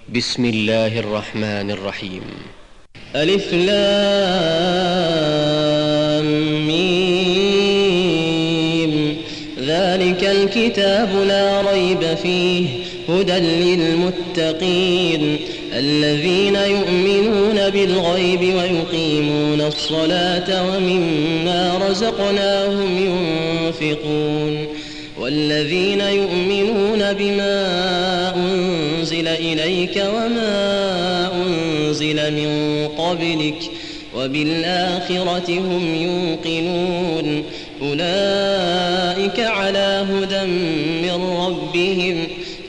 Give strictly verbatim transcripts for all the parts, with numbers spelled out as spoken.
بسم الله الرحمن الرحيم. ألف لام ميم. ذلك الكتاب لا ريب فيه هدى للمتقين الذين يؤمنون بالغيب ويقيمون الصلاة ومما رزقناهم ينفقون والذين يؤمنون بما أنزل إليك وما أنزل من قبلك وبالآخرة هم يوقنون أولئك على هدى من ربهم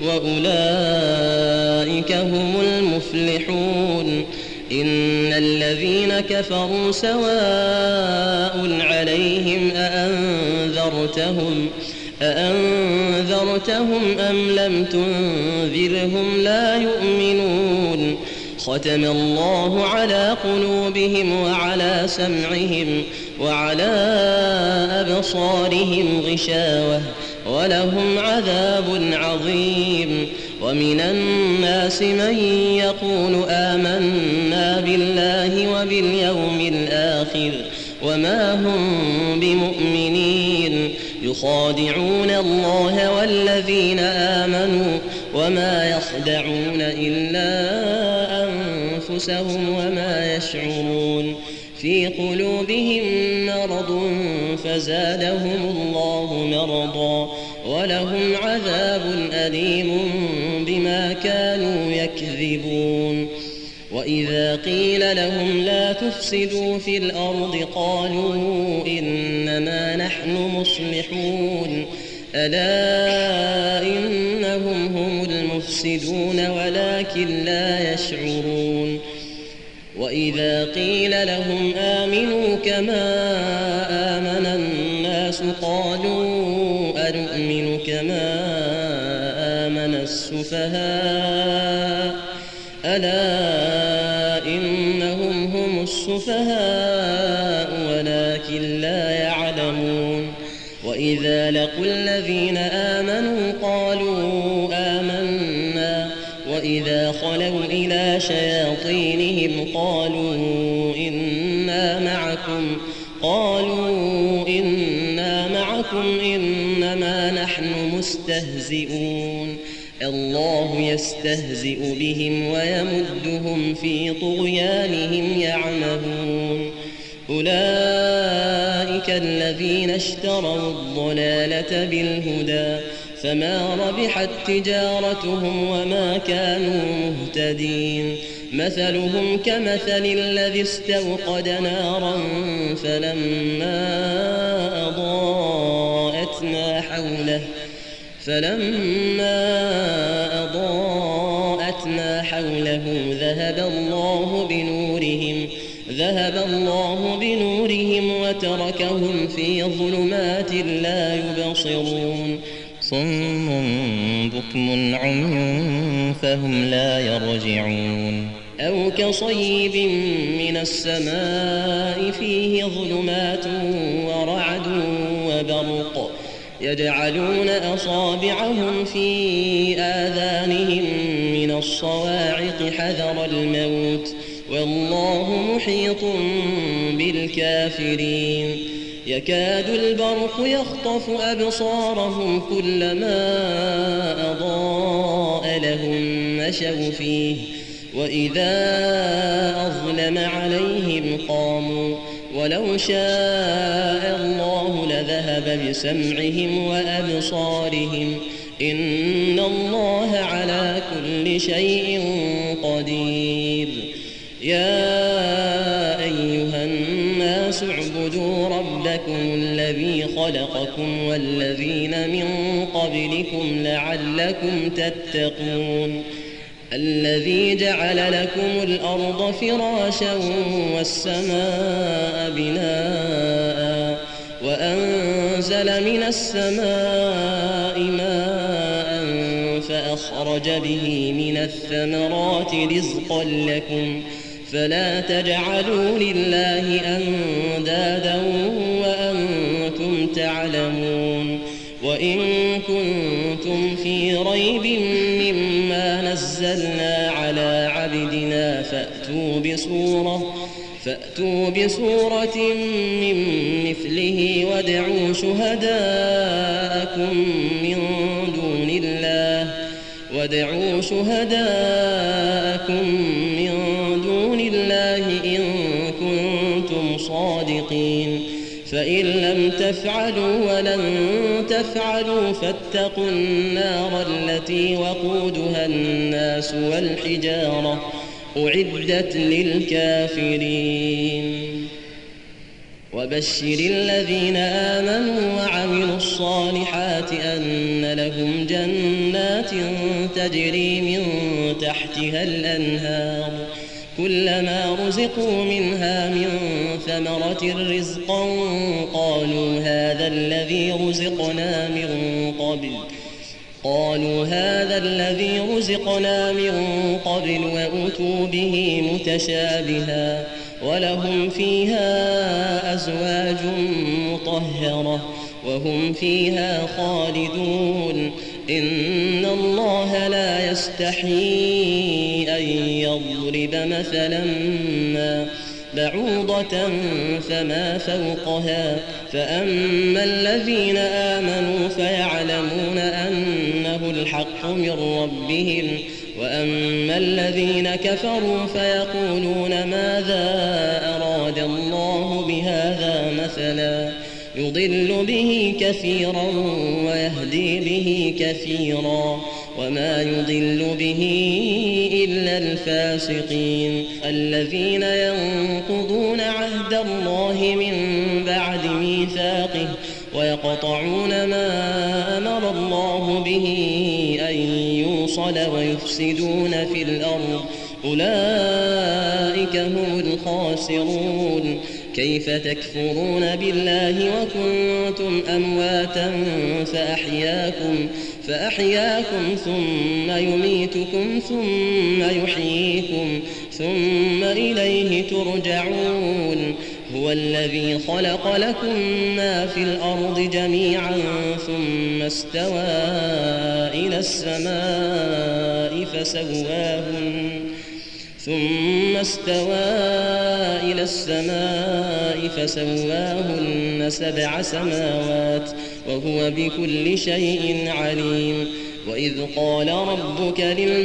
وأولئك هم المفلحون. إن الذين كفروا سواء عليهم أأنذرتهم أأنذرتهم أم لم تنذرهم لا يؤمنون. ختم الله على قلوبهم وعلى سمعهم وعلى أبصارهم غشاوة ولهم عذاب عظيم. ومن الناس من يقول آمنا بالله وباليوم الآخر وما هم بمؤمنين يخادعون الله والذين آمنوا وما يخدعون إلا أنفسهم وما يشعرون. في قلوبهم مرض فزادهم الله مرضا ولهم عذاب أليم بما كانوا يكذبون. وإذا قيل لهم لا تفسدوا في الأرض قالوا إنما نحن مصلحون ألا إنهم هم المفسدون ولكن لا يشعرون. وإذا قيل لهم آمنوا كما آمن الناس قالوا أنؤمن كما آمن السفهاء ألا إنهم هم السفهاء ولكن لا يعلمون. وإذا لقوا الذين آمنوا قالوا آمنا وإذا خلوا إلى شياطينهم قالوا إنا معكم قالوا إنا معكم إنما نحن مستهزئون. الله يستهزئ بهم ويمدهم في طغيانهم يعمهون. أولئك الذين اشتروا الضلالة بالهدى فما ربحت تجارتهم وما كانوا مهتدين. مثلهم كمثل الذي استوقد نارا فلما أضاءت ما حوله فلما أضاءت ما حوله ذهب الله بنورهم ذهب الله بنورهم وتركهم في ظلمات لا يبصرون. صم بكم عمي فهم لا يرجعون. أو كصيب من السماء فيه ظلمات ورعد وبرق يجعلون أصابعهم في آذانهم من الصواعق حذر الموت والله محيط بالكافرين. يكاد البرق يخطف أبصارهم كلما أضاء لهم مشوا فيه وإذا أظلم عليهم قاموا ولو شاء الله لذهب بسمعهم وأبصارهم إن الله على كل شيء قدير. يا أيها الناس اعبدوا ربكم الذي خلقكم والذين من قبلكم لعلكم تتقون. الذي جعل لكم الأرض فراشا والسماء بناء وأنزل من السماء ماء فأخرج به من الثمرات رزقا لكم فلا تجعلوا لله أندادا وأنتم تعلمون. وإن كنتم في ريب مما نزلنا على عبدنا فأتوا بسورة فأتوا بسورة من مثله وادعوا شهداءكم من دون الله وادعوا شهداءكم من دون الله إن كنتم صادقين فإن لم تفعلوا ولن تفعلوا فاتقوا النار التي وقودها الناس والحجارة أعدت للكافرين وبشر الذين آمنوا وعملوا الصالحات أن لهم جنات تجري من تحتها الأنهار كلما رزقوا منها من ثمرة رزقا قالوا هذا الذي رزقنا من قبل قالوا هذا الذي رزقنا من قبل وأتوا به متشابها ولهم فيها أزواج مطهرة وهم فيها خالدون إن الله لا يستحيي أن يضرب مثلا ما بعوضة فما فوقها فأما الذين آمنوا فيعلمون أنه الحق من ربهم وأما الذين كفروا فيقولون ماذا أراد الله بهذا مثلا يضل به كثيرا ويهدي به كثيرا وما يضل به إلا الفاسقين الذين ينقضون عهد الله من بعد ميثاقه ويقطعون ما أمر الله به أن يوصل ويفسدون في الأرض أولئك هم الخاسرون كيف تكفرون بالله وكنتم أمواتا فأحياكم فأحياكم ثم يميتكم ثم يحييكم ثم إليه ترجعون هو الذي خلق لكم ما في الأرض جميعا ثم استوى إلى السماء فسواهن ثم استوى إلى السماء فسواهن سبع سماوات وهو بكل شيء عليم وإذ قال ربك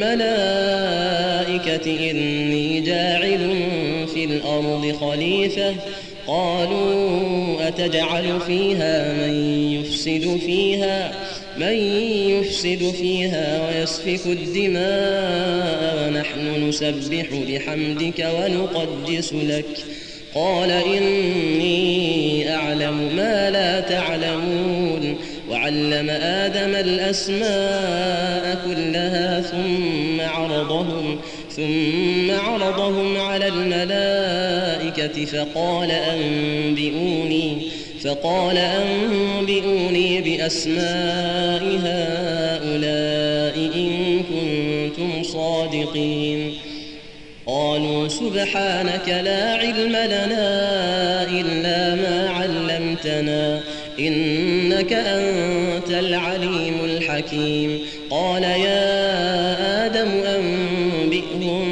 للملائكة إني جاعل في الأرض خليفة قالوا أتجعل فيها من يفسد فيها من يفسد فيها ويسفك الدماء ونحن نسبح بحمدك ونقدس لك قال إني أعلم ما لا تعلمون وعلم آدم الأسماء كلها ثم عرضهم ثم عرضهم على الملائكة فقال أنبئوني فقال أنبئوني بأسماء هؤلاء إن كنتم صادقين قالوا سبحانك لا علم لنا إلا ما علمتنا إنك أنت العليم الحكيم قال يا آدم أنبئهم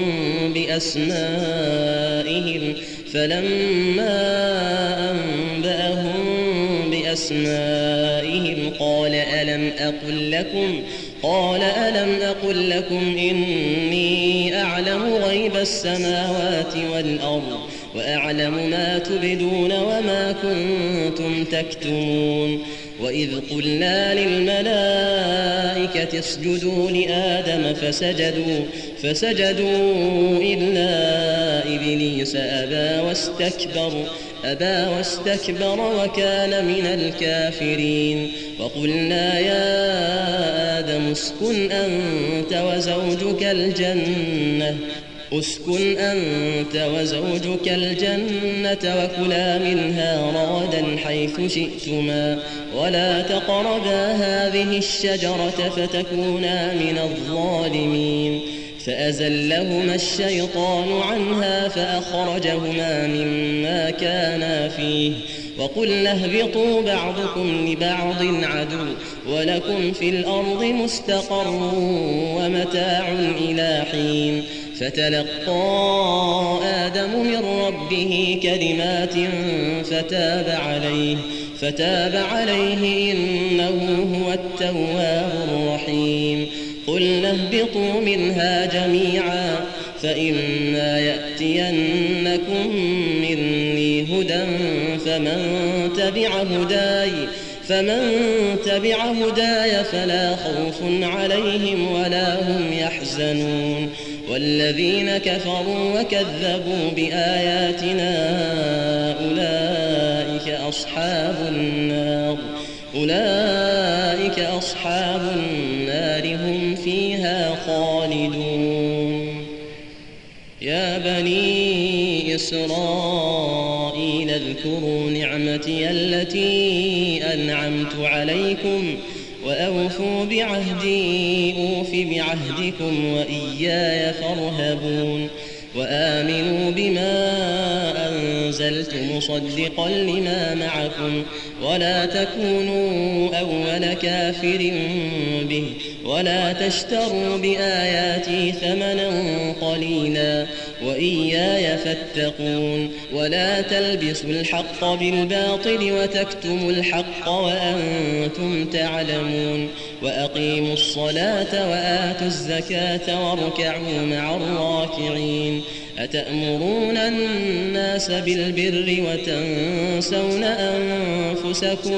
بأسمائهم فلما أنبأهم بأسمائهم قال ألم أقل لكم قال ألم أقل لكم إني أعلم غيب السماوات والأرض وأعلم ما تبدون وما كنتم تكتمون وإذ قلنا للملائكة اسجدوا لآدم فسجدوا فسجدوا إلا إبليس أبى واستكبر أبى واستكبر وكان من الكافرين وقلنا يا آدم اسكن أنت وزوجك الجنة اسكن أنت وزوجك الجنة وكلا منها رغدا حيث شئتما ولا تقربا هذه الشجرة فتكونا من الظالمين فأزلهما الشيطان عنها فأخرجهما مما كانا فيه وقلنا اهبطوا بعضكم لبعض عدو ولكم في الأرض مستقر ومتاع إلى حين فتلقى آدم من ربه كلمات فتاب عليه فتاب عليه إنه هو التواب الرحيم قلنا اهبطوا منها جميعا فإما يأتينكم مني هدى فمن تبع هداي فمن تبع هداي فلا خوف عليهم ولا هم يحزنون والذين كفروا وكذبوا بآياتنا أولئك أصحاب النار أولئك أصحاب النار هم فيها خالدون يا بني إسرائيل اذكروا نعمتي التي أنعمت عليكم وأوفوا بعهدي أوف بعهدكم وإياي فارهبون وآمنوا بما أنزلت مصدقا لما معكم ولا تكونوا أول كافر به ولا تشتروا بآياتي ثمنا قليلا وإياي فاتقون ولا تلبسوا الحق بالباطل وتكتموا الحق وأنتم تعلمون وأقيموا الصلاة وآتوا الزكاة واركعوا مع الراكعين أتأمرون الناس بالبر وتنسون أنفسكم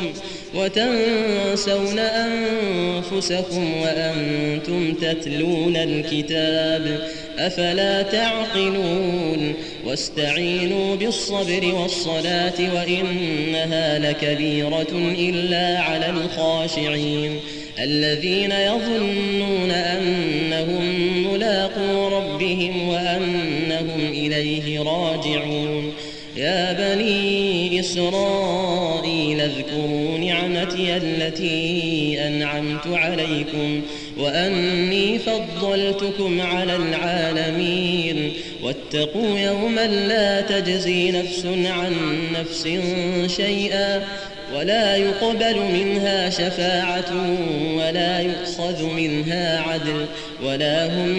وتنسون أنفسكم وأنتم تتلون الكتاب أفلا تعقلون واستعينوا بالصبر والصلاة وإنها لكبيرة إلا على الخاشعين الذين يظنون أنهم ملاقو ربهم وأنهم إليه راجعون يا بني إسرائيل اذكروا نعمتي التي أنعمت عليكم وأني فضلتكم على العالمين واتقوا يوما لا تجزي نفس عن نفس شيئا ولا يقبل منها شفاعة ولا يؤخذ منها عدل ولا هم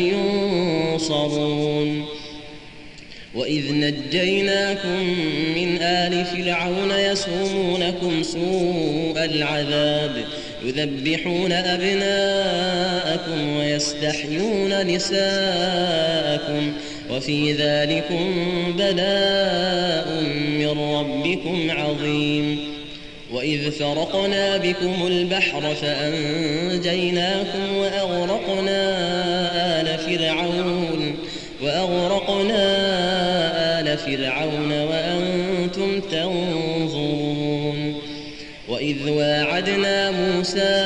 ينصرون وإذ نجيناكم من آل فرعون يسومونكم سوء العذاب يذبحون أبناءكم ويستحيون نساءكم وفي ذلكم بلاء من ربكم عظيم وإذ فرقنا بكم البحر فأنجيناكم وأغرقنا آل فرعون وأغرقنا آل فرعون وأنتم تنظرون وإذ واعدنا موسى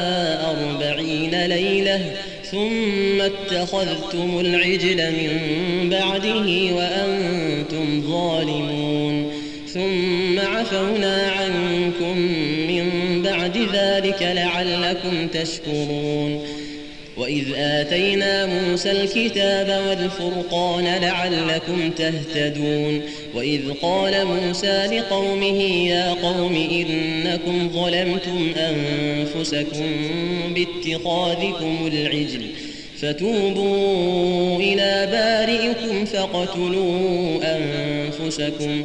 أربعين ليلة ثم اتخذتم العجل من بعده وأنتم ظالمون ثم عفونا عنكم من بعد ذلك لعلكم تشكرون وإذ آتينا موسى الكتاب والفرقان لعلكم تهتدون وإذ قال موسى لقومه يا قوم إنكم ظلمتم أنفسكم باتخاذكم العجل فتوبوا إلى بارئكم فاقتلوا أنفسكم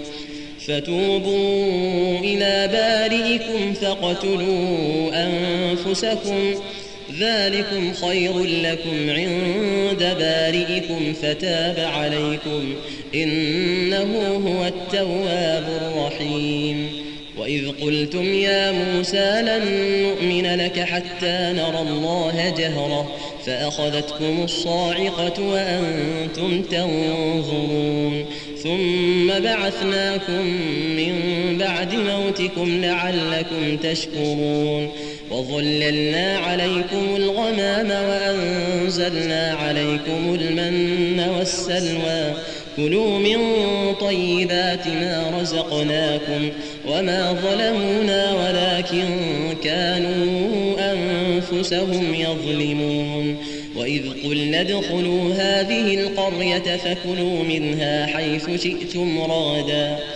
فتوبوا إلى بارئكم فاقتلوا أنفسكم ذلكم خير لكم عند بارئكم فتاب عليكم إنه هو التواب الرحيم وإذ قلتم يا موسى لن نؤمن لك حتى نرى الله جهرة فأخذتكم الصاعقة وأنتم تنظرون ثم بعثناكم من بعد موتكم لعلكم تشكرون وظللنا عليكم الغمام وأنزلنا عليكم المن والسلوى كلوا من طيبات ما رزقناكم وما ظلمونا ولكن كانوا أنفسهم يظلمون وإذ قلنا ادخلوا هذه القرية فكلوا منها حيث شئتم رغدا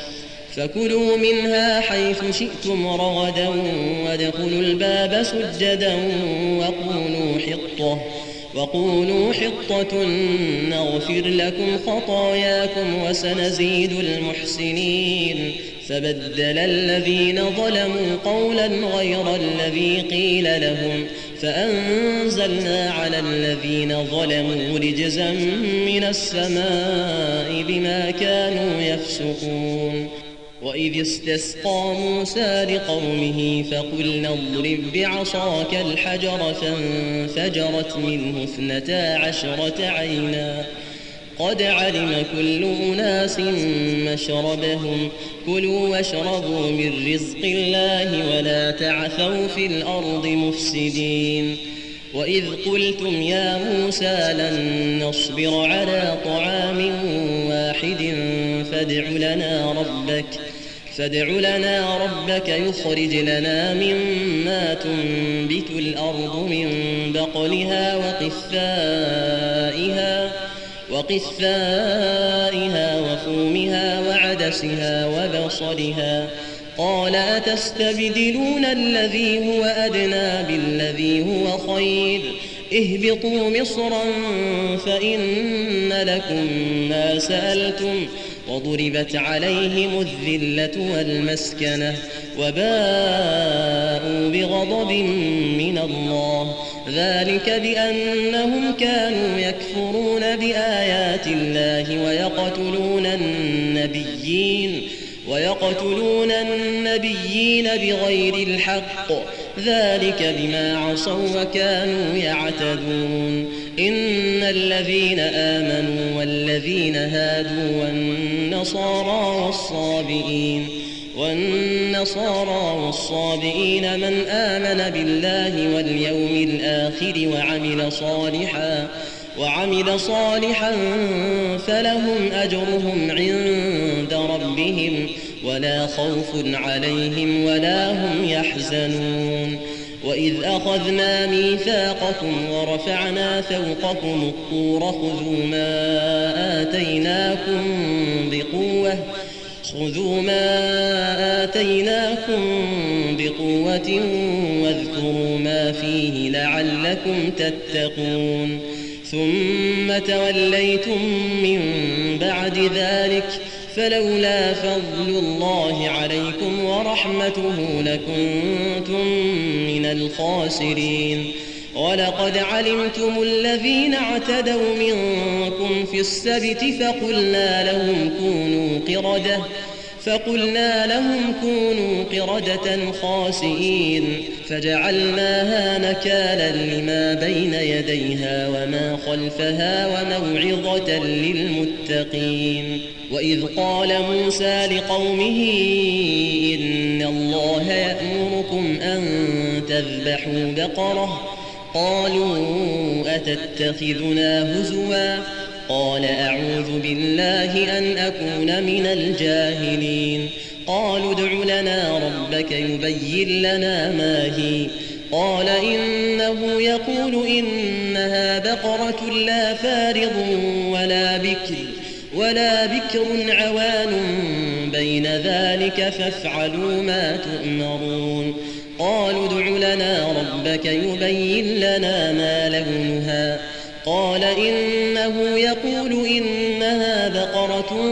فكلوا منها حيث شئتم رغدا وادخلوا الباب سجدا وقولوا حطة وقولوا حطة نغفر لكم خطاياكم وسنزيد المحسنين. فبدل الذين ظلموا قولا غير الذي قيل لهم فأنزلنا على الذين ظلموا رجزا من السماء بما كانوا يفسقون. وإذ استسقى موسى لقومه فقلنا اضرب بعصاك الحجر فانفجرت منه اثنتا عشرة عينا قد علم كل أناس مشربهم كلوا واشربوا من رزق الله ولا تعثوا في الأرض مفسدين. وإذ قلتم يا موسى لن نصبر على طعام واحد فادع لنا ربك فادع لنا ربك يخرج لنا مما تنبت الأرض من بقلها وقثائها وقثائها وفومها وعدسها وبصلها قال أتستبدلون الذي هو أدنى بالذي هو خير اهبطوا مصرا فإن لكم ما سألتم وضربت عليهم الذلة والمسكنة وباءوا بغضب من الله ذلك بأنهم كانوا يكفرون بآيات الله ويقتلون النبيين ويقتلون النبيين بغير الحق ذلك بما عصوا وكانوا يعتدون. إن الذين آمنوا والذين هادوا والنصارى والصابئين والنصارى والصابئين من آمن بالله واليوم الآخر وعمل صالحا وعمل صالحا فلهم أجرهم عند ربهم ولا خوف عليهم ولا هم يحزنون. وإذ أخذنا ميثاقكم ورفعنا فوقكم الطور خذوا ما آتيناكم بقوة خذوا ما آتيناكم بقوة واذكروا ما فيه لعلكم تتقون. ثم توليتم من بعد ذلك فلولا فضل الله عليكم ورحمته لكنتم من الخاسرين. ولقد علمتم الذين اعتدوا منكم في السبت فقلنا لهم كونوا قردة فقلنا لهم كونوا قردة خاسئين فجعلناها نكالا لما بين يديها وما خلفها وموعظة للمتقين. وإذ قال موسى لقومه إن الله يأمركم أن تذبحوا بقرة قالوا أتتخذنا هزوا قال أعوذ بالله أن أكون من الجاهلين. قالوا ادع لنا ربك يبين لنا ما هي قال إنه يقول إنها بقرة لا فارض ولا بكر ولا بكر عوان بين ذلك فافعلوا ما تؤمرون. قالوا ادع لنا ربك يبين لنا ما لونها قال إنه يقول إنها بقرة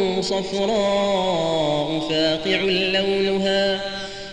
صفراء فاقع لونها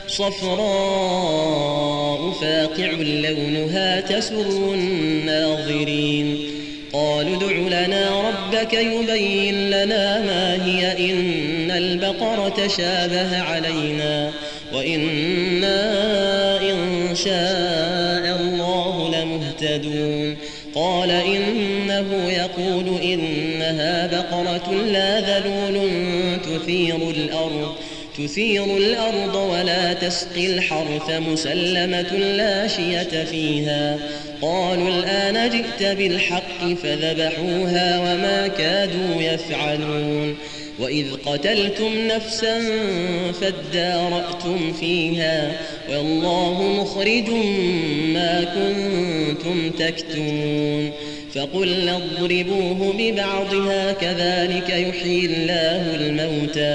صفراء فاقع لونها تسر الناظرين. قالوا ادع لنا ربك يبين لنا ما هي إن البقرة شابه علينا وإنا إن شاء الله لمهتدون. قال إنه يقول إنها بقرة لا ذلول تثير الأرض تثير الأرض ولا تسقي الحرث مسلمة لا شية فيها. قالوا الآن جئت بالحق فذبحوها وما كادوا يفعلون. وإذ قتلتم نفسا فادارأتم فيها والله مخرج ما كنتم تكتمون. فقلنا اضربوه ببعضها كذلك يحيي الله الموتى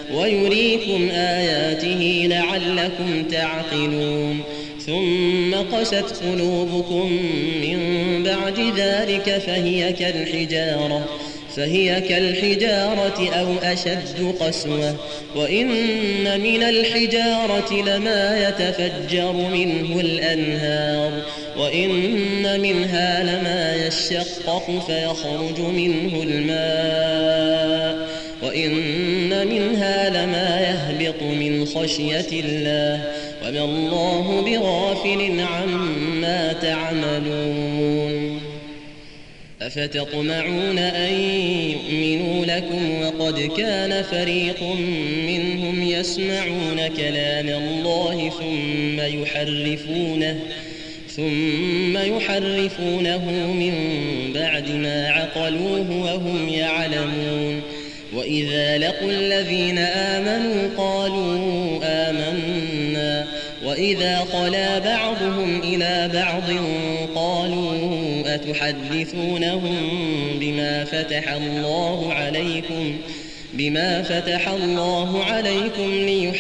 ويريكم آياته لعلكم تعقلون ثم قست قلوبكم من بعد ذلك فهي كالحجارة فهي كالحجارة أو أشد قسوة وإن من الحجارة لما يتفجر منه الأنهار وإن منها لما يشقق فيخرج منه الماء وإن منها لما يهبط من خشية الله وما الله بغافل عما تعملون أفتطمعون أن يؤمنوا لكم وقد كان فريق منهم يسمعون كلام الله ثم يحرفونه ثم يحرفونه من بعد ما عقلوه وهم يعلمون وإذا لقوا الذين آمنوا قالوا آمنا وإذا خلا بعضهم إلى بعض قالوا أتحدثونهم بما فتح الله عليكم بما فتح الله عليكم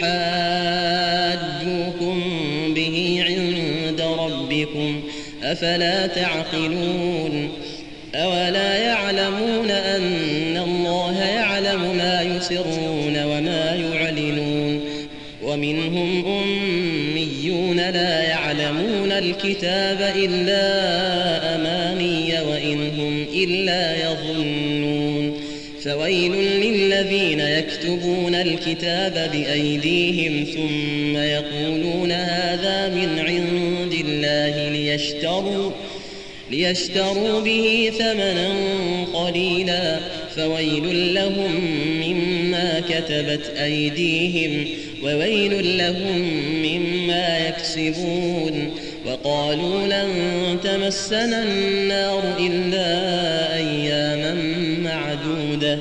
ليحاجوكم به عند ربكم أفلا تعقلون أولا يعلمون أن الله يعلم ما يسرون وما يعلنون ومنهم أميون لا يعلمون الكتاب إلا أماني وإن هم إلا يظنون فويل للذين يكتبون الكتاب بأيديهم ثم يقولون هذا من عند الله ليشتروا ليشتروا به ثمنا قليلا فويل لهم مما كتبت أيديهم وويل لهم مما يكسبون وقالوا لن تمسنا النار إلا أياما معدودة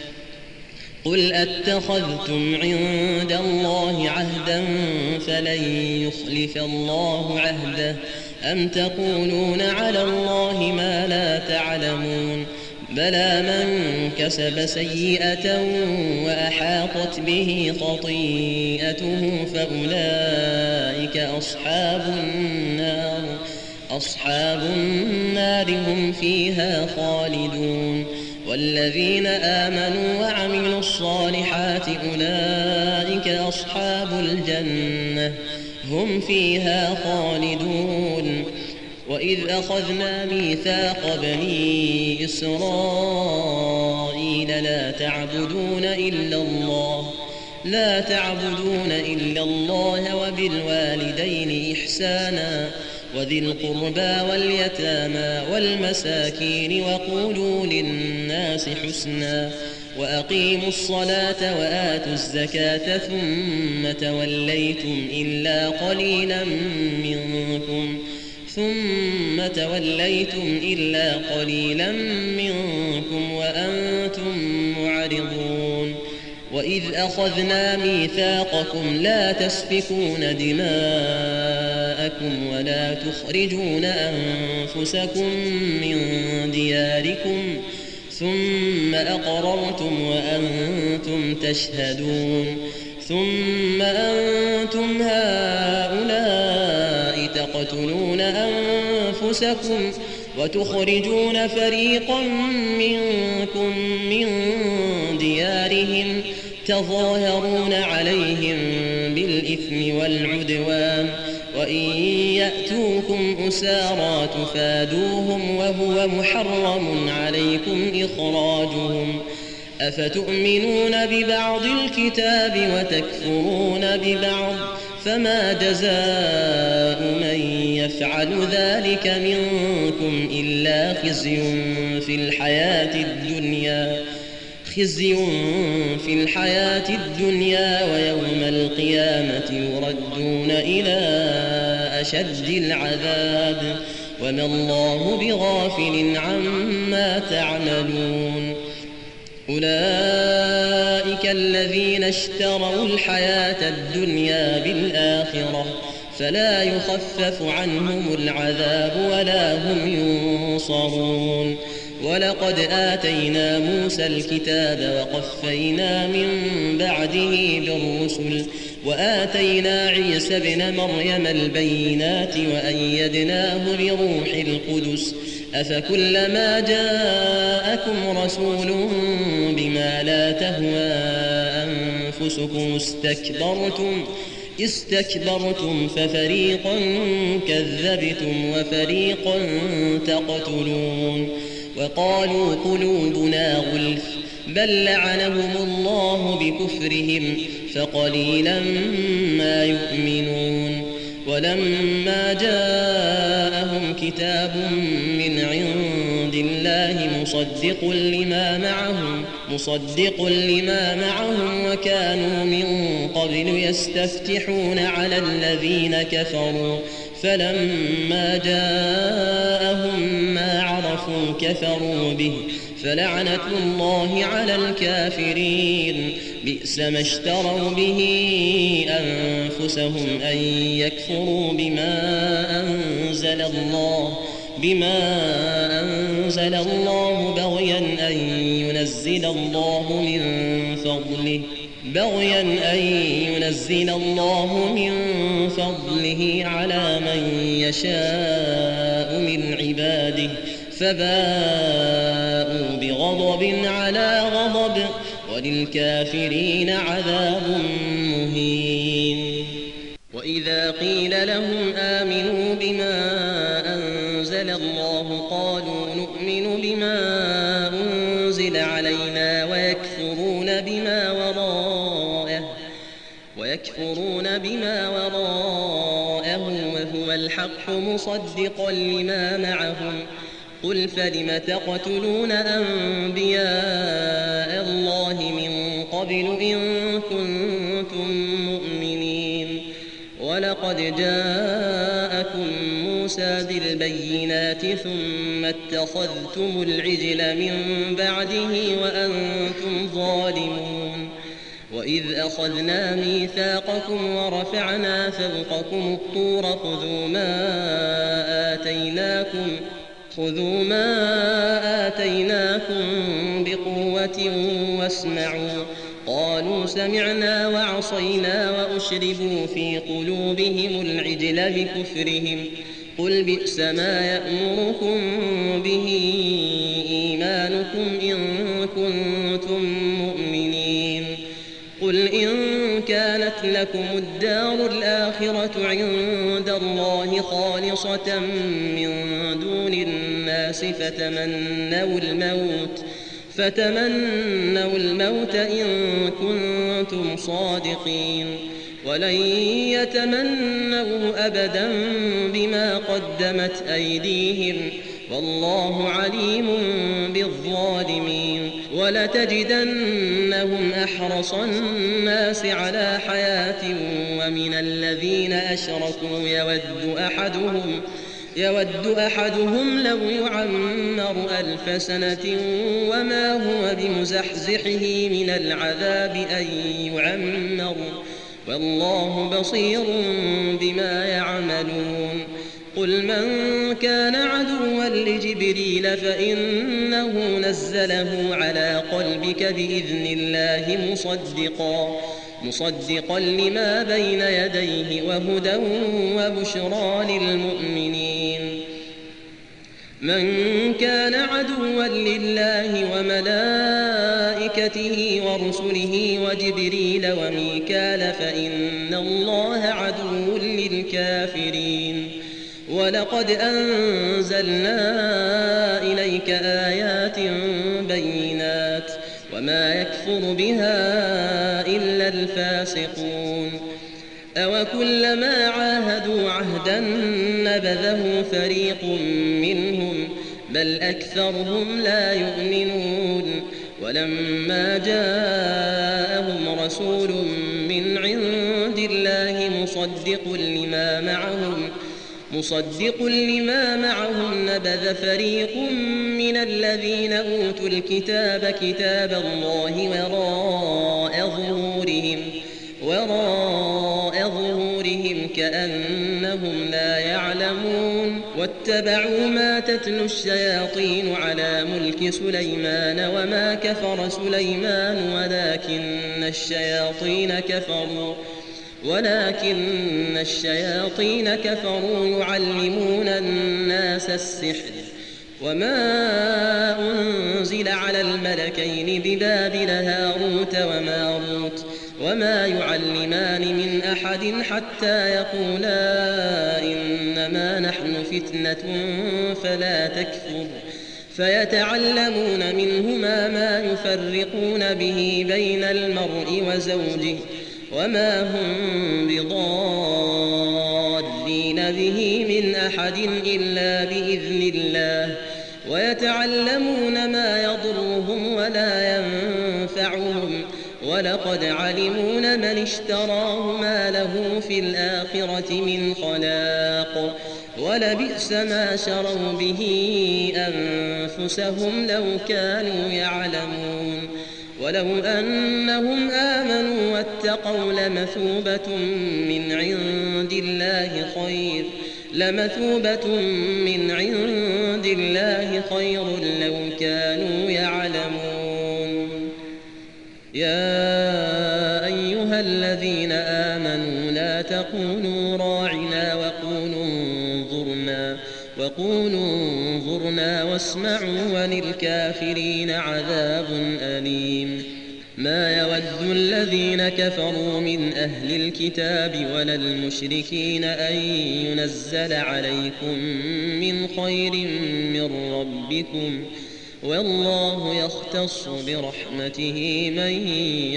قل أتخذتم عند الله عهدا فلن يخلف الله عهده أم تقولون على الله ما لا تعلمون بلى من كسب سيئة وأحاطت به خطيئته فأولئك أصحاب النار أصحاب النار هم فيها خالدون والذين آمنوا وعملوا الصالحات أولئك أصحاب الجنة هم فيها خالدون وإذ أخذنا ميثاق بني إسرائيل لا تعبدون إلا الله لا تعبدون إلا الله وبالوالدين إحسانا وذي القربى واليتامى والمساكين وقولوا للناس حسنا وأقيموا الصلاة وآتوا الزكاة ثم توليتم إلا قليلا منكم ثم توليتم إلا قليلا منكم وأنتم معرضون وإذ أخذنا ميثاقكم لا تسفكون دماءكم ولا تخرجون أنفسكم من دياركم ثم أقررتم وأنتم تشهدون ثم أنتم هؤلاء تقتلون أنفسكم وتخرجون فريقا منكم من ديارهم تظاهرون عليهم بالإثم والعدوان وإن يأتوكم أسارى تفادوهم وهو محرم عليكم إخراجهم أفتؤمنون ببعض الكتاب وتكفرون ببعض فما جزاء من يفعل ذلك منكم إلا خزي في الحياة الدنيا خزي في الحياة الدنيا ويوم القيامة يردون إلى أشد العذاب وما الله بغافل عما تعملون أولئك الذين اشتروا الحياة الدنيا بالآخرة فلا يخفف عنهم العذاب ولا هم ينصرون ولقد آتينا موسى الكتاب وقفينا من بعده بالرسل وآتينا عيسى ابن مريم البينات وأيدناه بروح القدس أفكلما جاءكم رسول بما لا تهوى أنفسكم استكبرتم استكبرتم ففريقا كذبتم وفريقا تقتلون وقالوا قلوبنا غلف بل لعنهم الله بكفرهم فقليلا ما يؤمنون ولما جاءهم كتاب من عند الله مصدق لما معهم مصدق لما معهم وكانوا من قبل يستفتحون على الذين كفروا فلما جاءهم ما عرفوا كفروا به فلعنة الله على الكافرين بئس ما اشتروا به أنفسهم أن يكفروا بما أنزل الله بما أنزل الله بغيا أن ينزل الله من فضله بغيا أن ينزل الله من فضله على من يشاء من عباده فباءوا بغضب على غضب وللكافرين عذاب مهين. وإذا قيل لهم آمنوا بما أنزل الله قالوا نؤمن بما أنزل علينا ويكفرون بما وراءه ويكفرون بما وراءه وهو الحق مصدقا لما معهم قل فلم تقتلون أنبياء الله من قبل إن كنتم مؤمنين ولقد جاءكم موسى بالبينات ثم اتخذتم العجل من بعده وأنتم ظالمون وإذ أخذنا ميثاقكم ورفعنا فوقكم الطور خذوا ما آتيناكم خذوا ما آتيناكم بقوة واسمعوا قالوا سمعنا وعصينا وأشربوا في قلوبهم العجل بكفرهم قل بئس ما يأمركم به إيمانكم إن كنتم مؤمنين قل إن كانت لكم الدار الآخرة عند الله خالصة من دون الناس فتمنوا الموت فتمنوا الموت إن كنتم صادقين ولن يتمنوه أبدا بما قدمت أيديهم والله عليم بالظالمين ولتجدنهم أحرص الناس على حياة ومن الذين أشركوا يود أحدهم يود أحدهم لو يعمر ألف سنة وما هو بمزحزحه من العذاب أن يعمر والله بصير بما يعملون قل من كان عدوا لجبريل فإنه نزله على قلبك بإذن الله مصدقا مصدقا لما بين يديه وهدى وبشرى للمؤمنين من كان عدوا لله وملائكته ورسله وجبريل وميكال فإن الله عدو للكافرين ولقد أنزلنا إليك آيات بينات وما يكفر بها إلا الفاسقون أوكلما عاهدوا عهدا نبذه فريق منهم بل أكثرهم لا يؤمنون ولما جاءهم رسول من عند الله مصدق لما معهم مصدق لما معهم نبذ فريق من الذين أوتوا الكتاب كتاب الله وراء ظهورهم وراء ظهورهم كأنهم لا يعلمون واتبعوا ما تتلو الشياطين على ملك سليمان وما كفر سليمان ولكن الشياطين كفروا ولكن الشياطين كفروا يعلمون الناس السحر وما أنزل على الملكين ببابل هاروت وماروت وما يعلمان من أحد حتى يقولا إنما نحن فتنة فلا تكفر فيتعلمون منهما ما يفرقون به بين المرء وزوجه وما هم بضارين به من أحد إلا بإذن الله ويتعلمون ما يضرهم ولا ينفعهم ولقد علموا من اشتراه ما له في الآخرة من خلاق ولبئس ما شروا به أنفسهم لو كانوا يعلمون ولو أنهم آمنوا واتقوا لمثوبة من عند الله خير لمثوبة من عند الله خير لو كانوا يعلمون يا أيها الذين آمنوا لا تقولوا راعنا وقولوا انظرنا وقولوا انظرنا واسمعوا وللكافرين عذاب أليم ما يود الذين كفروا من أهل الكتاب ولا المشركين أن ينزل عليكم من خير من ربكم والله يختص برحمته من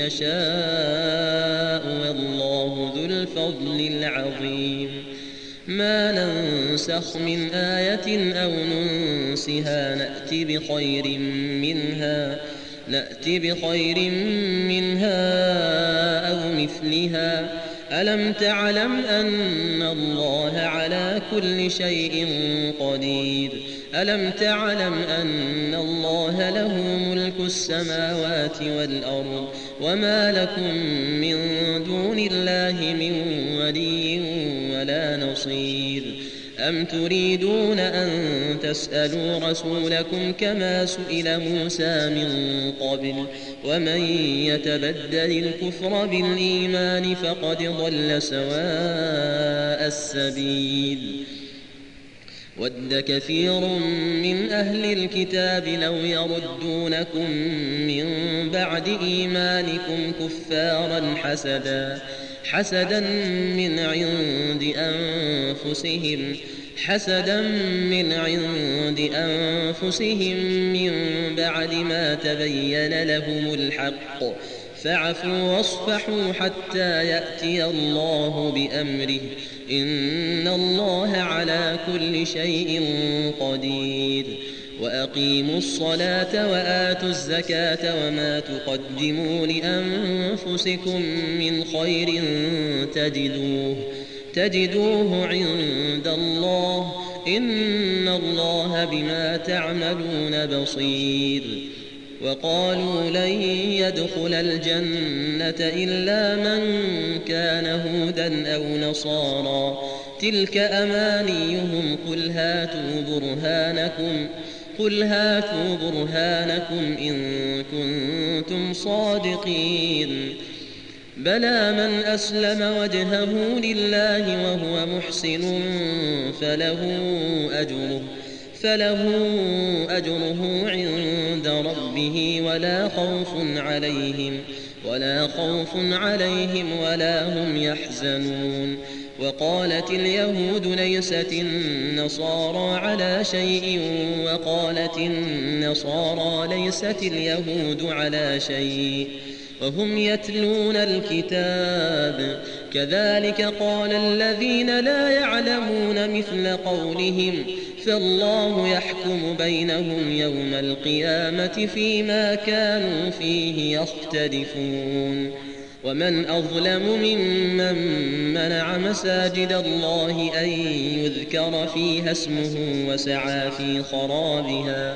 يشاء والله ذو الفضل العظيم ما ننسخ من آية أو ننسها نأت بخير منها نأت بخير منها أو مثلها ألم تعلم أن الله على كل شيء قدير ألم تعلم أن الله له ملك السماوات والأرض وما لكم من دون الله من ولي ولا نصير أم تريدون أن تسألوا رسولكم كما سئل موسى من قبل ومن يتبدل الكفر بالإيمان فقد ضل سواء السبيل ود كثير من أهل الكتاب لو يردونكم من بعد إيمانكم كفارا حسدا حسدا من عند أنفسهم حسدا من عند أنفسهم من بعد ما تبين لهم الحق فاعفوا واصفحوا حتى يأتي الله بأمره إن الله على كل شيء قدير وأقيموا الصلاة وآتوا الزكاة وما تقدموا لأنفسكم من خير تجدوه تجدوه عند الله إن الله بما تعملون بصير وقالوا لن يدخل الجنة إلا من كان هودا أو نصارى تلك أمانيهم قل هاتوا برهانكم قل هاتوا برهانكم إن كنتم صادقين بلى من أسلم وجهه لله وهو محسن فله أجره فله أجره عند ربه ولا خوف عليهم ولا خوف عليهم ولا هم يحزنون وقالت اليهود ليست النصارى على شيء وقالت النصارى ليست اليهود على شيء وهم يتلون الكتاب كذلك قال الذين لا يعلمون مثل قولهم فالله يحكم بينهم يوم القيامة فيما كانوا فيه يختلفون ومن أظلم ممن منع مساجد الله أن يذكر فيها اسمه وسعى في خرابها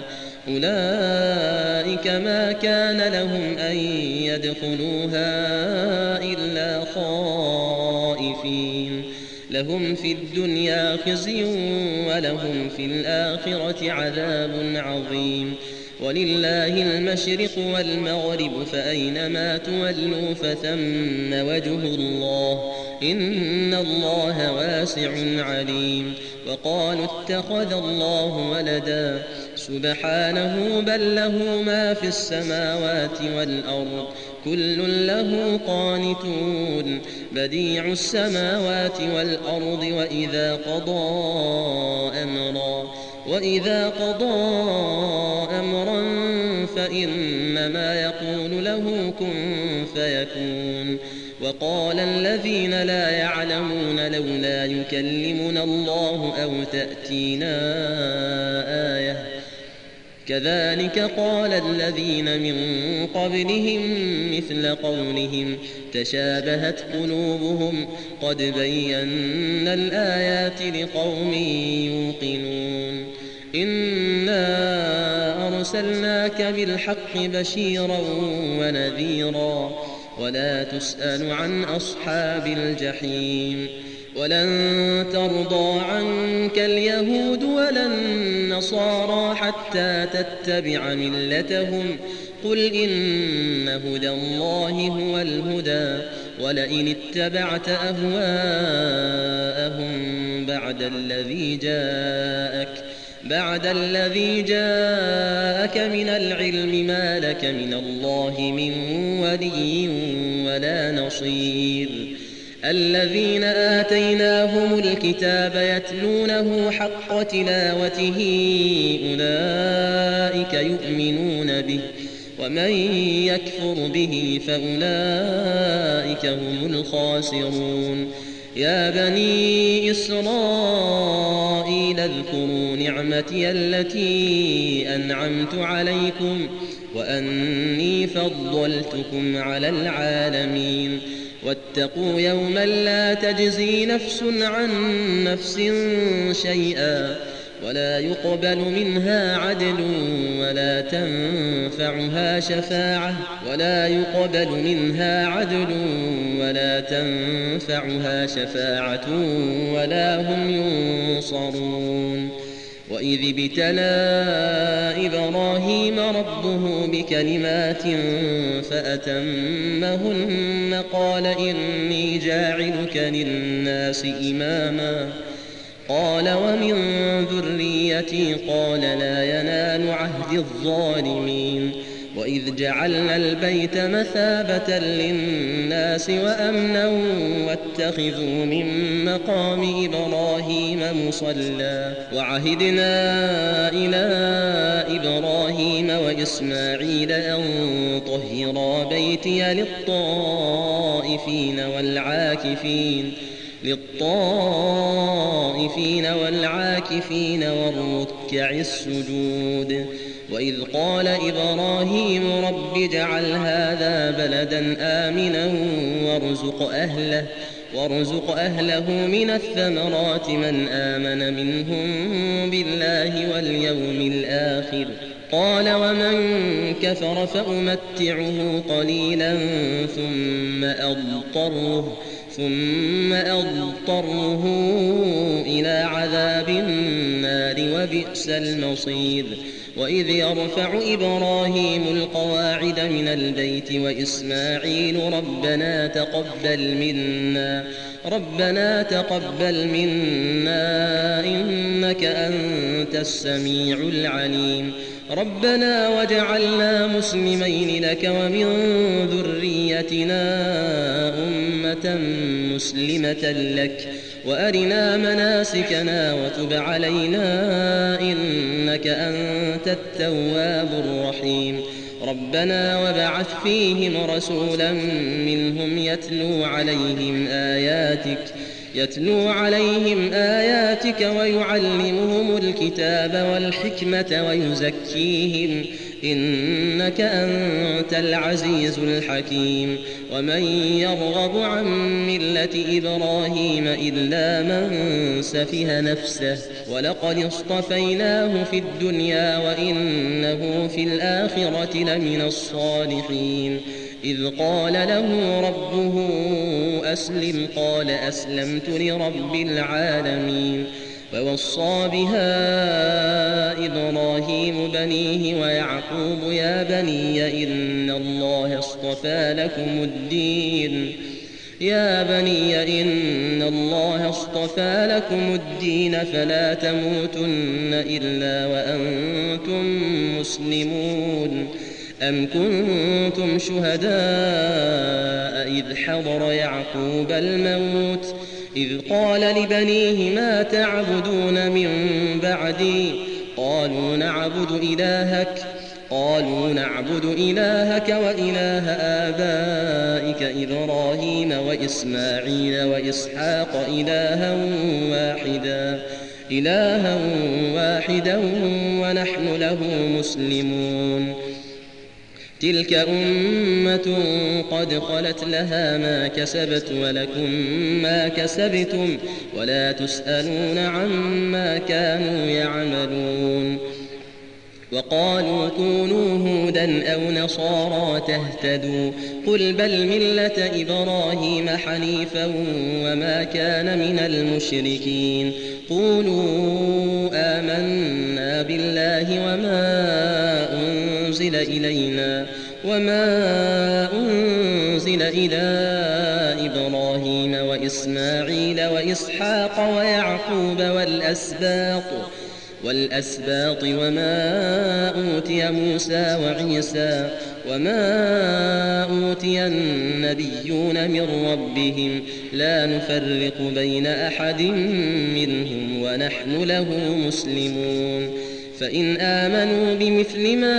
أولئك ما كان لهم أن يدخلوها إلا خائفين لهم في الدنيا خزي ولهم في الآخرة عذاب عظيم. ولله المشرق والمغرب فأينما تولوا فثم وجه الله إن الله واسع عليم. وقالوا اتخذ الله ولدا سبحانه بل له ما في السماوات والأرض كل له قانتون بديع السماوات والأرض وإذا قضى أمرا وإذا قضى أمرا فإنما يقول له كن فيكون. وقال الذين لا يعلمون لولا يكلمنا الله أو تأتينا آية كذلك قال الذين من قبلهم مثل قولهم تشابهت قلوبهم قد بينا الآيات لقوم يوقنون. إنا أرسلناك بالحق بشيرا ونذيرا ولا تسأل عن أصحاب الجحيم. ولن ترضى عنك اليهود ولا النصارى حتى تتبع ملتهم قل إن هدى الله هو الهدى ولئن اتبعت أهواءهم بعد الذي جاءك بعد الذي جاءك من العلم ما لك من الله من ولي ولا نصير. الذين آتيناهم الكتاب يتلونه حق تلاوته أولئك يؤمنون به ومن يكفر به فأولئك هم الخاسرون. يا بني إسرائيل اذكروا نعمتي التي أنعمت عليكم وأني فضلتكم على العالمين. واتقوا يوما لا تجزي نفس عن نفس شيئا ولا يقبل منها عدل ولا تنفعها شفاعة ولا يقبل منها عدل ولا تنفعها شفاعة ولا هم ينصرون. وإذ ابتلى إبراهيم ربه بكلمات فأتمهن قال إني جاعلك للناس إماما قال ومن ذريتي قال لا ينال عهد الظالمين. وإذ جعلنا البيت مثابة للناس وأمنا واتخذوا من مقام إبراهيم مصلى وعهدنا إلى إبراهيم وإسماعيل أن طهرا بيتي للطائفين والعاكفين للطائفين والعاكفين والركع السجود. وإذ قال إبراهيم رب اجعل هذا بلدا آمنا وارزق أهله وارزق أهله من الثمرات من آمن منهم بالله واليوم الآخر قال ومن كفر فأمتعه قليلا ثم أضطره ثم أضطره إلى عذاب النار وبئس المصير. وإذ يرفع إبراهيم القواعد من البيت وإسماعيل ربنا تقبل منا ربنا تقبل منا إنك أنت السميع العليم ربنا واجعلنا مسلمين لك ومن ذريتنا أمة مسلمة لك وأرنا مناسكنا وتب علينا إنك أنت التواب الرحيم. ربنا وابعث فيهم رسولا منهم يتلو عليهم آياتك يتلو عليهم آياتك ويعلمهم الكتاب والحكمة ويزكيهم إنك أنت العزيز الحكيم ومن يرغب عن ملة إبراهيم إلا من سفه نفسه ولقد اصطفيناه في الدنيا وإنه في الآخرة لمن الصالحين إذ قال له ربه أسلم قال أسلمت لرب العالمين ووصى بها إبراهيم بنيه ويعقوب يا بني إن الله اصطفى لكم الدين يا بني إن الله اصطفى لكم الدين فلا تموتن إلا وأنتم مسلمون أم كنتم شهداء إذ حضر يعقوب الموت إذ قال لبنيه ما تعبدون من بعدي قالوا نعبد إلهك قالوا نعبد إلهك وإله آبائك إبراهيم وإسماعيل وإسحاق إلها واحدا إلها واحدا ونحن له مسلمون تلك أمة قد خلت لها ما كسبت ولكم ما كسبتم ولا تسألون عما كانوا يعملون وقالوا كونوا هودا أو نصارى تهتدوا قل بل ملة إبراهيم حنيفا وما كان من المشركين قولوا آمنا بالله وما أنزل إلينا وما أنزل إلى إبراهيم وإسماعيل وإسحاق ويعقوب والأسباط والأسباط وما أوتي موسى وعيسى وما أوتي النبيون من ربهم لا نفرق بين أحد منهم ونحن له مسلمون فإن آمنوا بمثل ما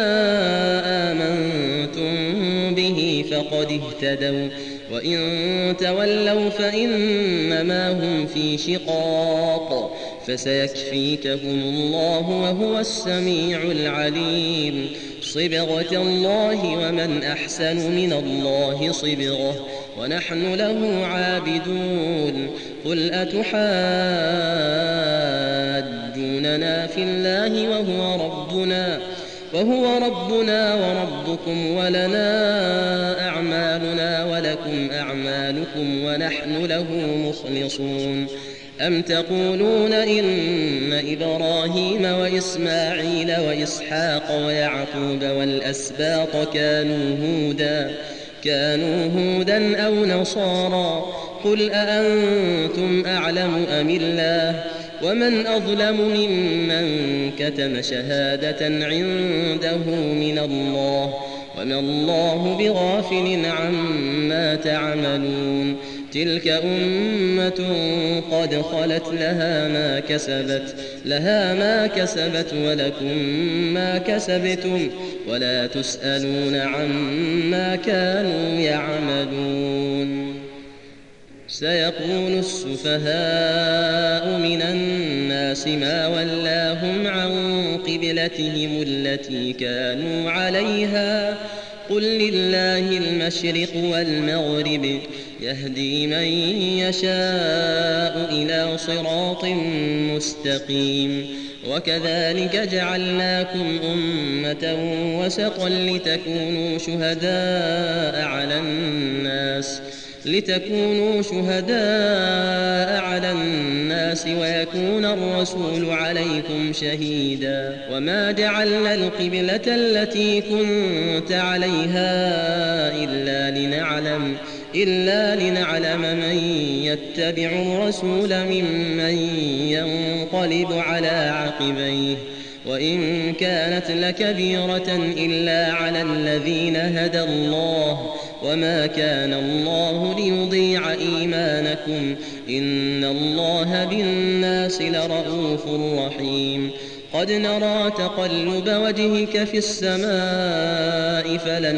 آمنتم به فقد اهتدوا وإن تولوا فإنما هم في شقاق فسيكفيكهم الله وهو السميع العليم صبغة الله ومن أحسن من الله صبغة ونحن له عابدون قل أتحاجوننا في الله وهو ربنا وهو ربنا وربكم ولنا أعمالنا ولكم أعمالكم ونحن له مخلصون أم تقولون إن إبراهيم وإسماعيل وإسحاق ويعقوب والأسباط كانوا هودا كانوا هودا أو نصارى قل أأنتم أعلم أم الله ومن أظلم ممن كتم شهادة عنده من الله وما الله بغافل عما تعملون تلك أمة قد خلت لها ما كسبت لها ما كسبت ولكم ما كسبتم ولا تسألون عما كانوا يعملون سيقول السفهاء من الناس ما ولاهم عن قبلتهم التي كانوا عليها قل لله المشرق والمغرب يهدي من يشاء إلى صراط مستقيم وكذلك جعلناكم أمة وسطا لتكونوا شهداء على الناس لتكونوا شهداء على الناس ويكون الرسول عليكم شهيدا وما جعلنا القبلة التي كنت عليها إلا لنعلم إلا لنعلم من يتبع الرسول ممن ينقلب على عقبيه وإن كانت لكبيرة إلا على الذين هدى الله وما كان الله ليضيع إيمانكم إن الله بالناس لرءوف رحيم قد نرى تقلب وجهك في السماء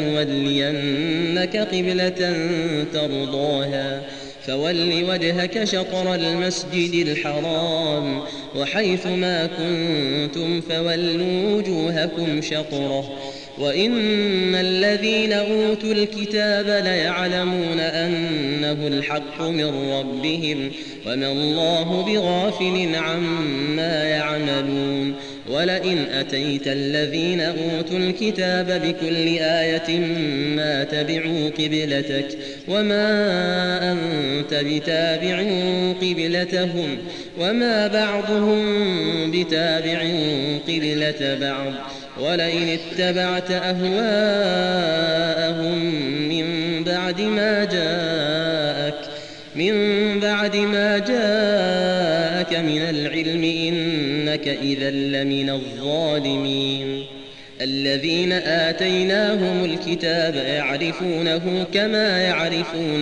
فلنولينك قبلة ترضاها فول وجهك شطر المسجد الحرام وحيث ما كنتم فولوا وجوهكم شطره وإن الذين أوتوا الكتاب ليعلمون أنه الحق من ربهم وما الله بغافل عما يعملون ولئن أتيت الذين أوتوا الكتاب بكل آية ما تبعوا قبلتك وما أنت بتابع قبلتهم وما بعضهم بتابع قبلة بعض ولئن اتبعت أهواءهم من بعد ما جاءك من بعد ما جاءك من العلم إنك إذا لمن الظالمين الذين آتيناهم الكتاب يعرفونه كما يعرفون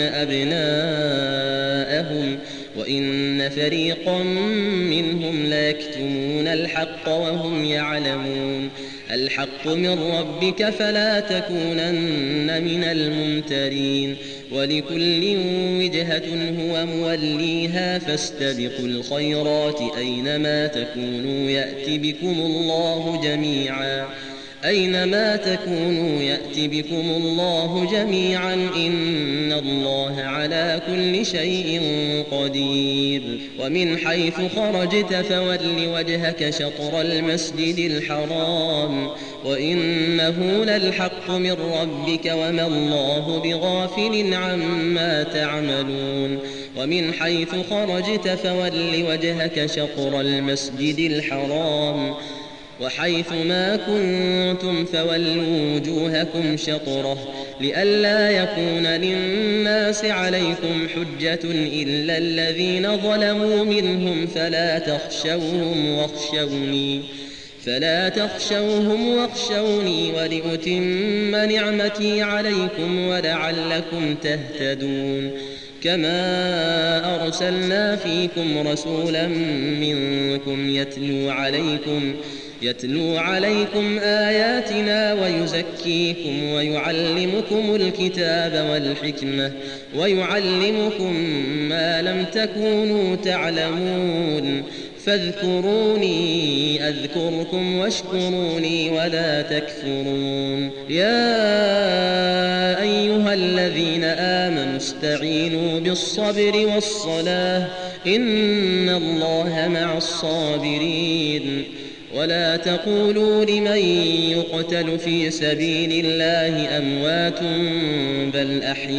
أبناءهم وإن فريقا منهم ليكتمون الحق وهم يعلمون الحق من ربك فلا تكونن من الممترين ولكل وجهة هو موليها فاستبقوا الخيرات أينما تكونوا يأت بكم الله جميعا أينما تكونوا يأت بكم الله جميعا إن الله على كل شيء قدير ومن حيث خرجت فول وجهك شطر المسجد الحرام وإنه للحق من ربك وما الله بغافل عما تعملون ومن حيث خرجت فول وجهك شطر المسجد الحرام وحيث ما كنتم فولوا وجوهكم شطره لئلا يكون للناس عليكم حجة إلا الذين ظلموا منهم فلا تخشوهم واخشوني فلا تخشوهم واخشوني ولأتم نعمتي عليكم ولعلكم تهتدون كما أرسلنا فيكم رسولا منكم يتلو عليكم يتلو عليكم آياتنا ويزكيكم ويعلمكم الكتاب والحكمة ويعلمكم ما لم تكونوا تعلمون فاذكروني أذكركم واشكروني ولا تكفرون يا أيها الذين آمنوا استعينوا بالصبر والصلاة إن الله مع الصابرين ولا تقولوا لمن يقتل في سبيل الله أموات بل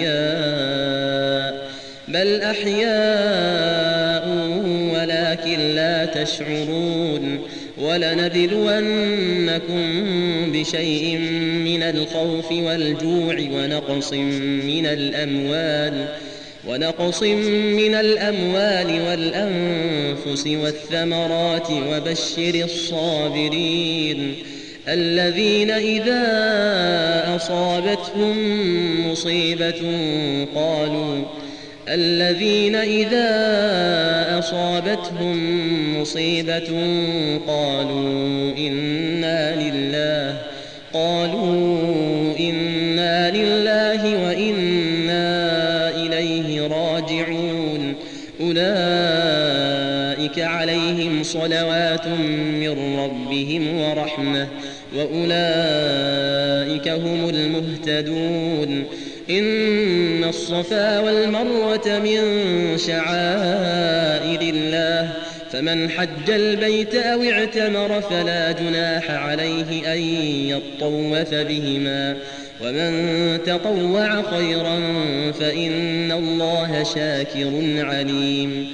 أحياء بل أحياء ولكن لا تشعرون ولنبلونكم بشيء من الخوف والجوع ونقص من الأموال ونقص من الأموال والأنفس والثمرات وبشر الصابرين الذين إذا أصابتهم مصيبة قالوا الذين إذا أصابتهم مصيبة قالوا إنا لله قالوا إنا لله وإنا إليه راجعون أولئك عليهم صلوات من ربهم ورحمة وأولئك هم المهتدون إن الصفا والمروة من شعائر الله فمن حج البيت أو اعتمر فلا جناح عليه أن يطوف بهما ومن تطوع خيرا فإن الله شاكر عليم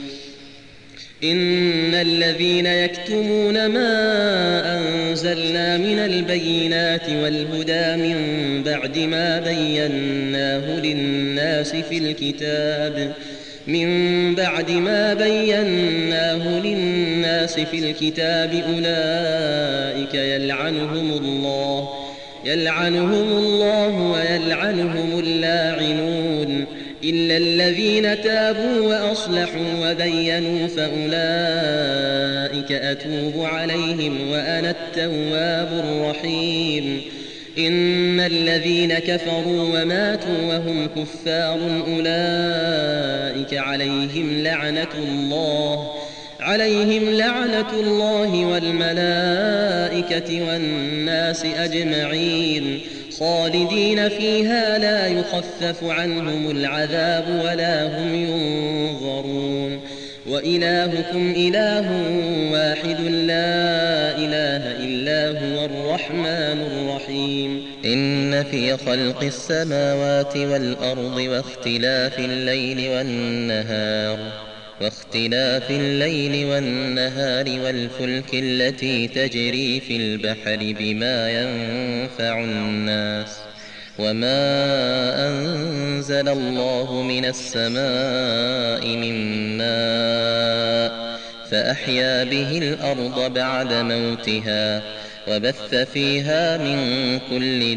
إن الذين يكتمون ما أنزلنا من البينات والهدى من بعد ما بيناه للناس في الكتاب من بعد ما بيناه للناس في الكتاب أولئك يلعنهم الله يلعنهم الله ويلعنهم اللاعنون إلا الذين تابوا وأصلحوا وبينوا فأولئك أتوب عليهم وأنا التواب الرحيم إن الذين كفروا وماتوا وهم كفار أولئك عليهم لعنة الله عليهم لعنة الله والملائكة والناس أجمعين خالدين فيها لا يخفف عنهم العذاب ولا هم ينظرون وإلهكم إله واحد لا إله إلا هو الرحمن الرحيم إن في خلق السماوات والأرض واختلاف الليل والنهار واختلاف الليل والنهار والفلك التي تجري في البحر بما ينفع الناس وما أنزل الله من السماء من ماء فأحيا به الأرض بعد موتها وبث فيها من كل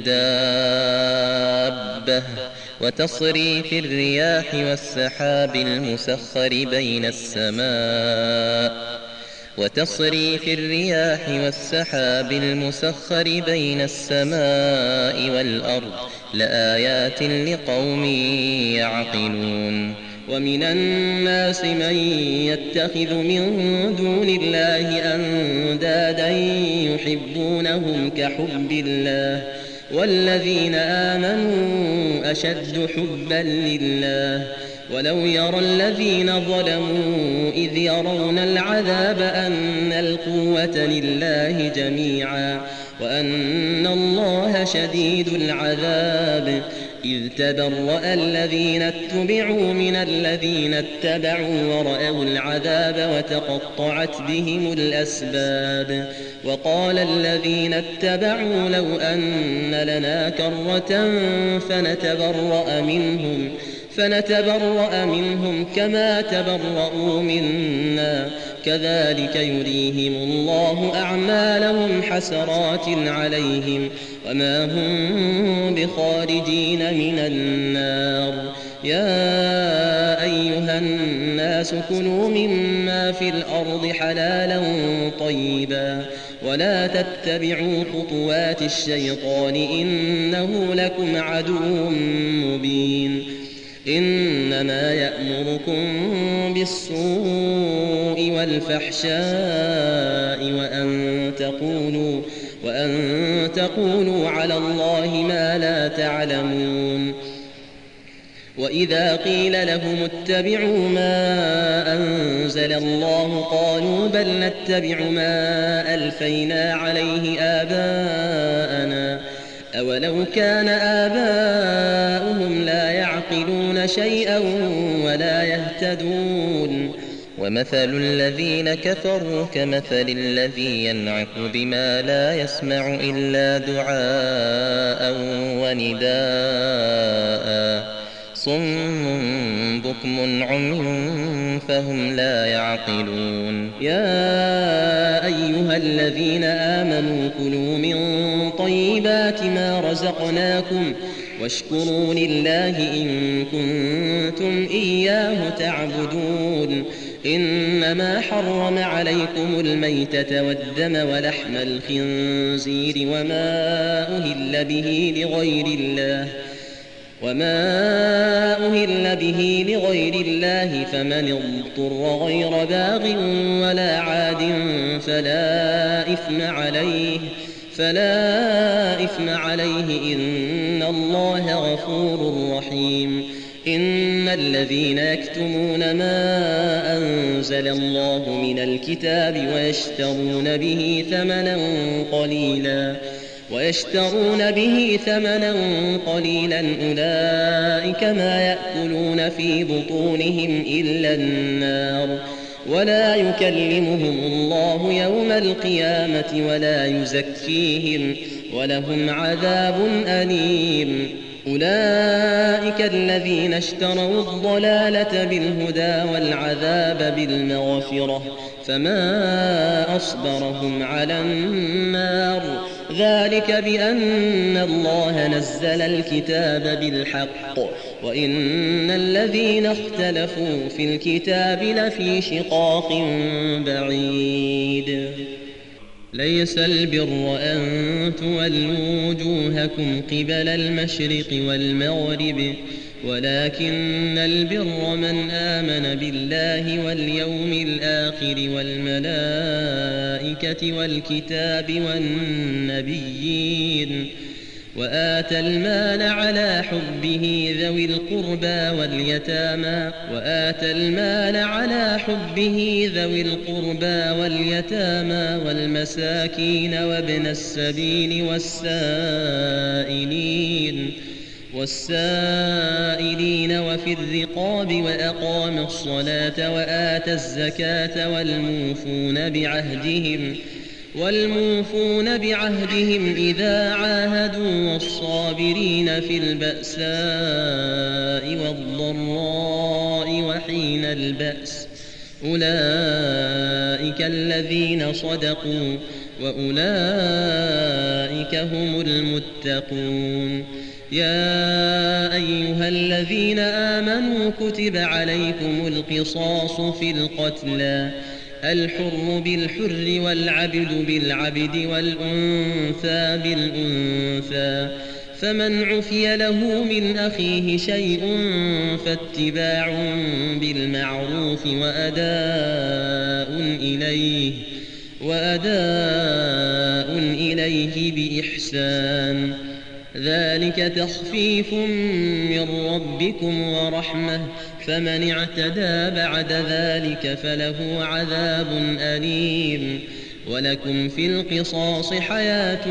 دابة وتصريف الرياح والسحاب المسخر بين السماء وتصريف الرياح والسحاب المسخر بين السماء والأرض لآيات لقوم يعقلون ومن الناس من يتخذ من دون الله أندادا يحبونهم كحب الله والذين آمنوا أشد حبا لله ولو يرى الذين ظلموا إذ يرون العذاب أن القوة لله جميعا وأن الله شديد العذاب إذ تبرأ الذين اتبعوا من الذين اتبعوا ورأوا العذاب وتقطعت بهم الأسباب وقال الذين اتبعوا لو أن لنا كرة فنتبرأ منهم فنتبرأ منهم كما تبرؤوا منا كذلك يريهم الله أعمالهم حسرات عليهم وما هم بخارجين من النار يا أيها الناس كلوا مما في الأرض حلالا طيبا ولا تتبعوا خطوات الشيطان إنه لكم عدو مبين إنما يأمركم بالسوء والفحشاء وأن تقولوا, وأن تقولوا على الله ما لا تعلمون وإذا قيل لهم اتبعوا ما أنزل الله قالوا بل نتبع ما ألفينا عليه آباءنا أولو كان آباؤهم لا يعقلون شيئا ولا يهتدون ومثل الذين كفروا كمثل الذي ينعق بما لا يسمع إلا دعاء ونداء صم بكم عمي فهم لا يعقلون يا أيها الذين آمنوا كلوا من طيبات ما رزقناكم واشكروا لله إن كنتم إياه تعبدون إنما حرم عليكم الميتة والدم ولحم الخنزير وما أهل به لغير الله وما أهل به لغير الله فمن اضطر غير باغ ولا عاد فلا إثم عليه فلا إثم عليه إن الله غفور رحيم إن الذين يكتمون ما أنزل الله من الكتاب ويشترون به ثمنا قليلا ويشترون به ثمنا قليلا أولئك ما يأكلون في بطونهم إلا النار ولا يكلمهم الله يوم القيامة ولا يزكيهم ولهم عذاب أليم أولئك الذين اشتروا الضلالة بالهدى والعذاب بالمغفرة فما أصبرهم على النار ذلك بأن الله نزل الكتاب بالحق وإن الذين اختلفوا في الكتاب لفي شقاق بعيد ليس البر أن تولوا وجوهكم قبل المشرق والمغرب ولكن البر من آمن بالله واليوم الآخر والملائكة والكتاب والنبيين وآتى المال على حبه ذوي القربى واليتامى وآتى المال على حبه ذوي القربى واليتامى والمساكين وابن السبيل والسائلين والسائلين وفي الرقاب وأقام الصلاة وآتى الزكاة والموفون بعهدهم والموفون بعهدهم إذا عاهدوا والصابرين في البأساء والضراء وحين البأس أولئك الذين صدقوا وأولئك هم المتقون. يا أيها الذين آمنوا كتب عليكم القصاص في القتلى الحر بالحر والعبد بالعبد والأنثى بالأنثى فمن عفي له من أخيه شيء فاتباع بالمعروف وأداء إليه وأداء إليه بإحسان ذلك تخفيف من ربكم ورحمة فمن اعتدى بعد ذلك فله عذاب أليم. ولكم في القصاص حياة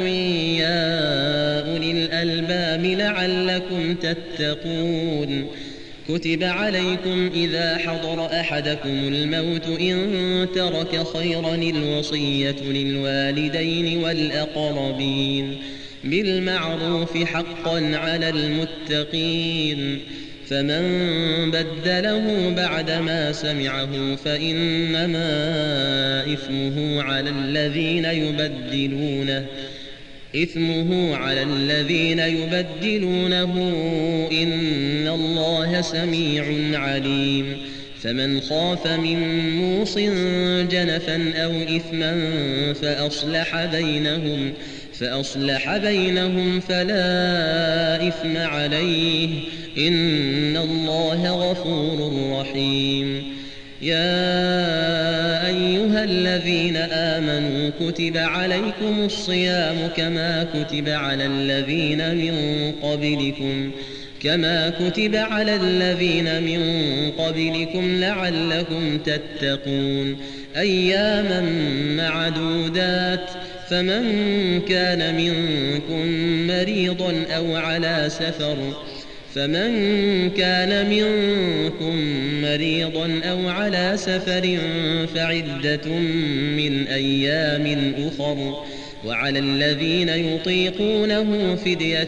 يا أولي الألباب لعلكم تتقون. كتب عليكم إذا حضر أحدكم الموت إن ترك خيرا الوصية للوالدين والأقربين بالمعروف حقا على المتقين. فمن بدله بعدما سمعه فإنما إثمه على الذين يبدلونه إثمه على الذين يبدلونه إن الله سميع عليم. فمن خاف من موص جنفا أو إثما فأصلح بينهم فأصلح بينهم فلا إثم عليه إن الله غفور رحيم. يا أيها الذين آمنوا كتب عليكم الصيام كما كتب على الذين من قبلكم كما كتب على الذين من قبلكم لعلكم تتقون أياما معدودات فمن كان منكم مريضا أو على سفر فمن كان منكم مريضا أو على سفر فعدة من أيام أخر وعلى الذين يطيقونه فدية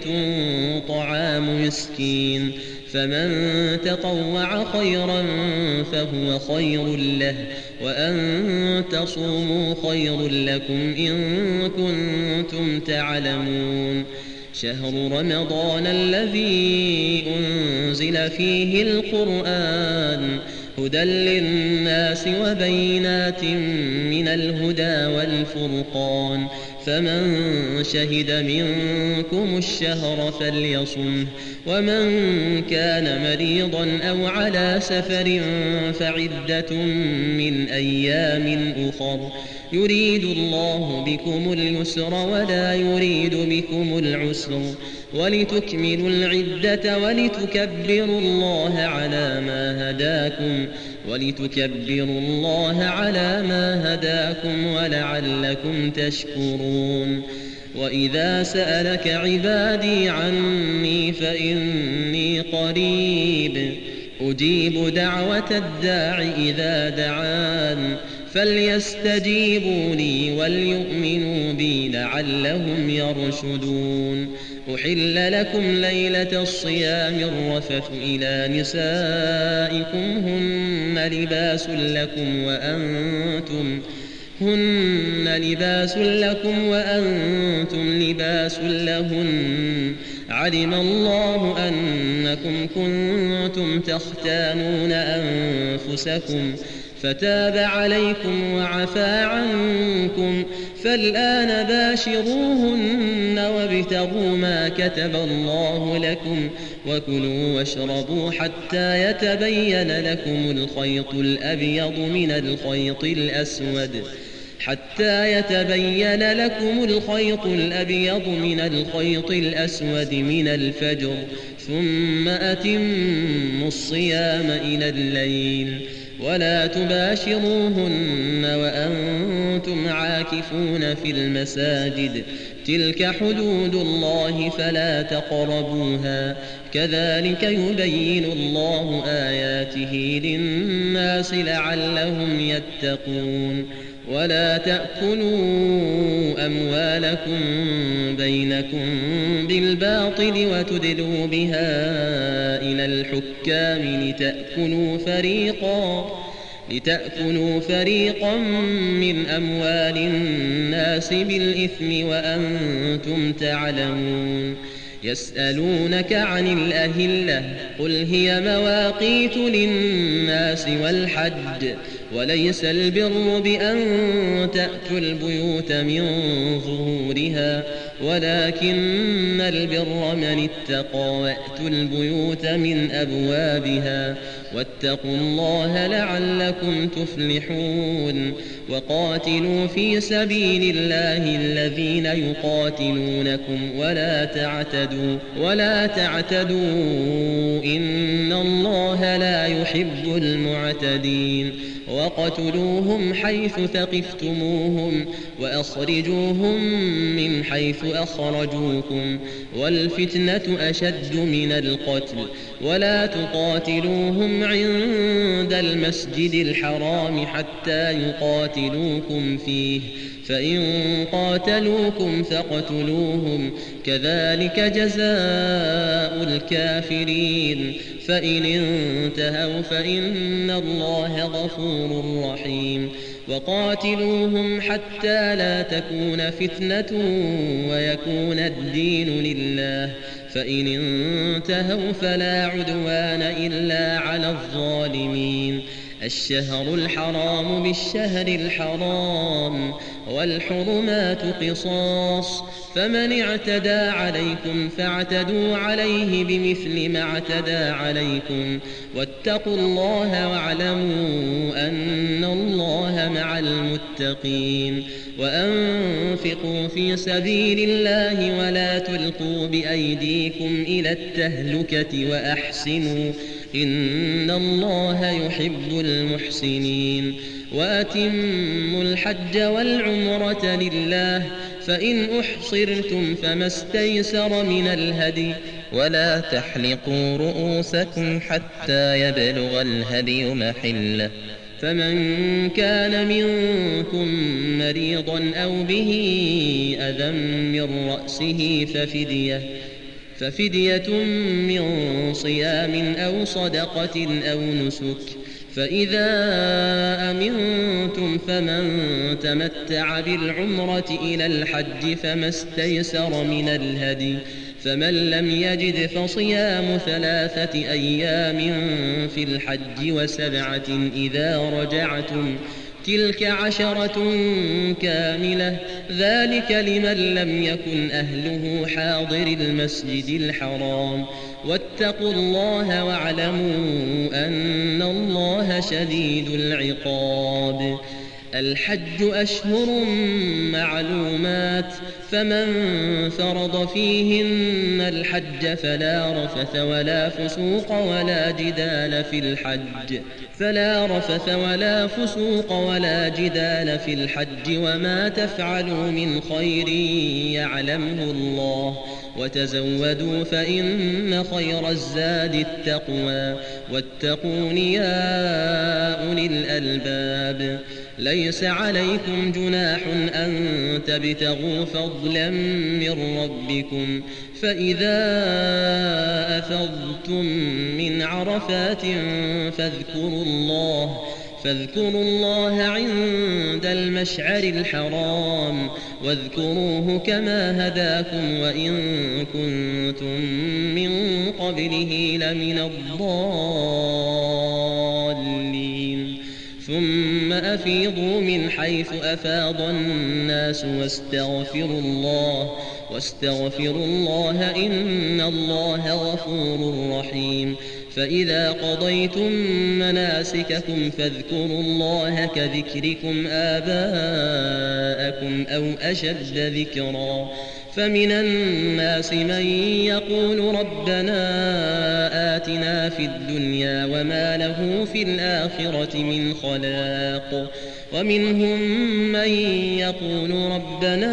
طعام مسكين فمن تطوع خيرا فهو خير له وأن تصوموا خير لكم إن كنتم تعلمون. شهر رمضان الذي أنزل فيه القرآن هدى للناس وبينات من الهدى والفرقان فمن شهد منكم الشهر فليصمه ومن كان مريضا أو على سفر فعدة من أيام أخر يريد الله بكم اليسر ولا يريد بكم العسر ولتكملوا العدة ولتكبروا الله على ما هداكم ولتكبروا الله على ما هداكم ولعلكم تشكرون. وإذا سألك عبادي عني فإني قريب أجيب دعوة الداع إذا دعان فليستجيبوا لي وليؤمنوا بي لعلهم يرشدون. أحل لكم ليلة الصيام الرفث إلى نسائكم هن لباس لكم وأنتم هن لباس لكم وأنتم لباس لهن علم الله أنكم كنتم تختانون أنفسكم فتاب عليكم وعفى عنكم فالآن باشروهن وابتغوا ما كتب الله لكم وكلوا واشربوا حتى يتبين لكم الخيط الأبيض من الخيط الأسود حتى يتبين لكم الخيط الأبيض من الخيط الأسود من الفجر ثم أتموا الصيام إلى الليل ولا تباشروهن وأنتم عاكفون في المساجد تلك حدود الله فلا تقربوها كذلك يبين الله آياته للناس لعلهم يتقون ولا تأكلوا أموالكم بينكم بالباطل وتدلوا بها إلى الحكام لتأكلوا فريقا لتأكلوا فريقا من أموال الناس بالإثم وأنتم تعلمون يسألونك عن الأهلة قل هي مواقيت للناس والحج وليس البر بأن تأتوا البيوت من ظهورها ولكن البر من اتقى وأتوا البيوت من أبوابها واتقوا الله لعلكم تفلحون وقاتلوا في سبيل الله الذين يقاتلونكم ولا تعتدوا ولا تعتدوا إن الله لا يحب المعتدين وقتلوهم حيث ثقفتموهم وأخرجوهم من حيث أخرجوكم والفتنة أشد من القتل ولا تقاتلوهم عند المسجد الحرام حتى يقاتلوكم فيه فإن قاتلوكم فاقتلوهم كذلك جزاء الكافرين فإن انتهوا فإن الله غفور رحيم وقاتلوهم حتى لا تكون فتنة ويكون الدين لله فإن انتهوا فلا عدوان إلا على الظالمين الشهر الحرام بالشهر الحرام والحرمات قصاص فمن اعتدى عليكم فاعتدوا عليه بمثل ما اعتدى عليكم واتقوا الله واعلموا أن الله مع المتقين وأنفقوا في سبيل الله ولا تلقوا بأيديكم إلى التهلكة وأحسنوا إن الله يحب المحسنين وأتموا الحج والعمرة لله فإن أحصرتم فما استيسر من الهدي ولا تحلقوا رؤوسكم حتى يبلغ الهدي محله فمن كان منكم مريضا أو به أذى من رأسه ففدية ففدية من صيام أو صدقة أو نسك فإذا أمنتم فمن تمتع بالعمرة إلى الحج فما استيسر من الهدي فمن لم يجد فصيام ثلاثة أيام في الحج وسبعة إذا رجعتم تلك عشرة كاملة ذلك لمن لم يكن أهله حاضر المسجد الحرام واتقوا الله واعلموا أن الله شديد العقاب الحج أشهر معلومات فمن فرض فيهن الحج فلا رفث ولا فسوق ولا جدال في الحج فلا رفث ولا فسوق ولا جدال في الحج وما تفعلوا من خير يعلمه الله وتزودوا فإن خير الزاد التقوى واتقون يا أولي الألباب ليس عليكم جناح أن تبتغوا فضلا من ربكم فإذا أفضتم من عرفات فاذكروا الله فاذكروا الله عند المشعر الحرام واذكروه كما هداكم وإن كنتم من قبله لمن الضالين ثم أفيضوا من حيث أفاض الناس واستغفروا الله واستغفروا الله إن الله غفور رحيم. فإذا قضيتم مناسككم فاذكروا الله كذكركم آباءكم أو أشد ذكرا. فمن الناس من يقول ربنا آتنا في الدنيا وما له في الآخرة من خلاق، ومنهم من يقول ربنا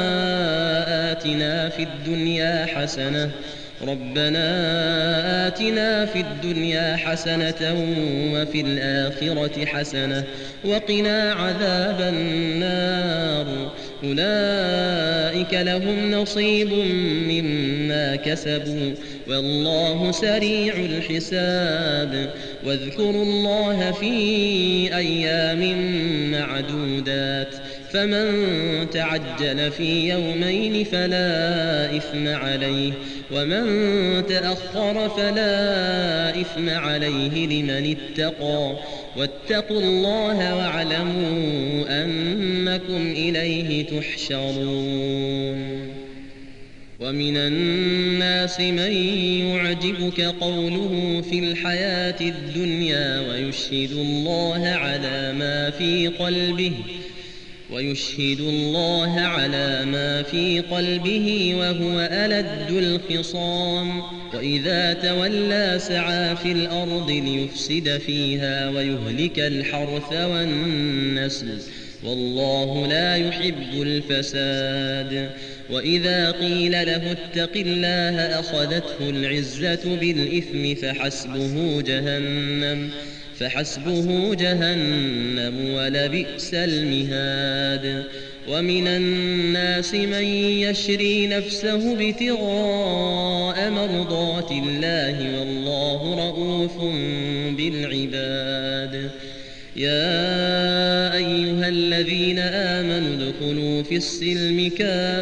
آتنا في الدنيا حسنة ربنا آتنا في الدنيا حسنة وفي الآخرة حسنة وقنا عذاب النار. أولئك لهم نصيب مما كسبوا والله سريع الحساب. واذكروا الله في أيام معدودات، فمن تعجل في يومين فلا إثم عليه، ومن تأخر فلا إثم عليه لمن اتقى. واتقوا الله واعلموا أنكم إليه تحشرون. ومن الناس من يعجبك قوله في الحياة الدنيا ويشهد الله على ما في قلبه ويشهد الله على ما في قلبه وهو ألد الخصام. وإذا تولى سعى في الأرض ليفسد فيها ويهلك الحرث والنسل والله لا يحب الفساد. وإذا قيل له اتق الله أخذته العزة بالإثم فحسبه جهنم فحسبه جهنم ولبئس المهاد. ومن الناس من يشري نفسه ابتغاء مرضات الله والله رؤوف بالعباد. يا أيها الذين آمنوا ادخلوا في السلم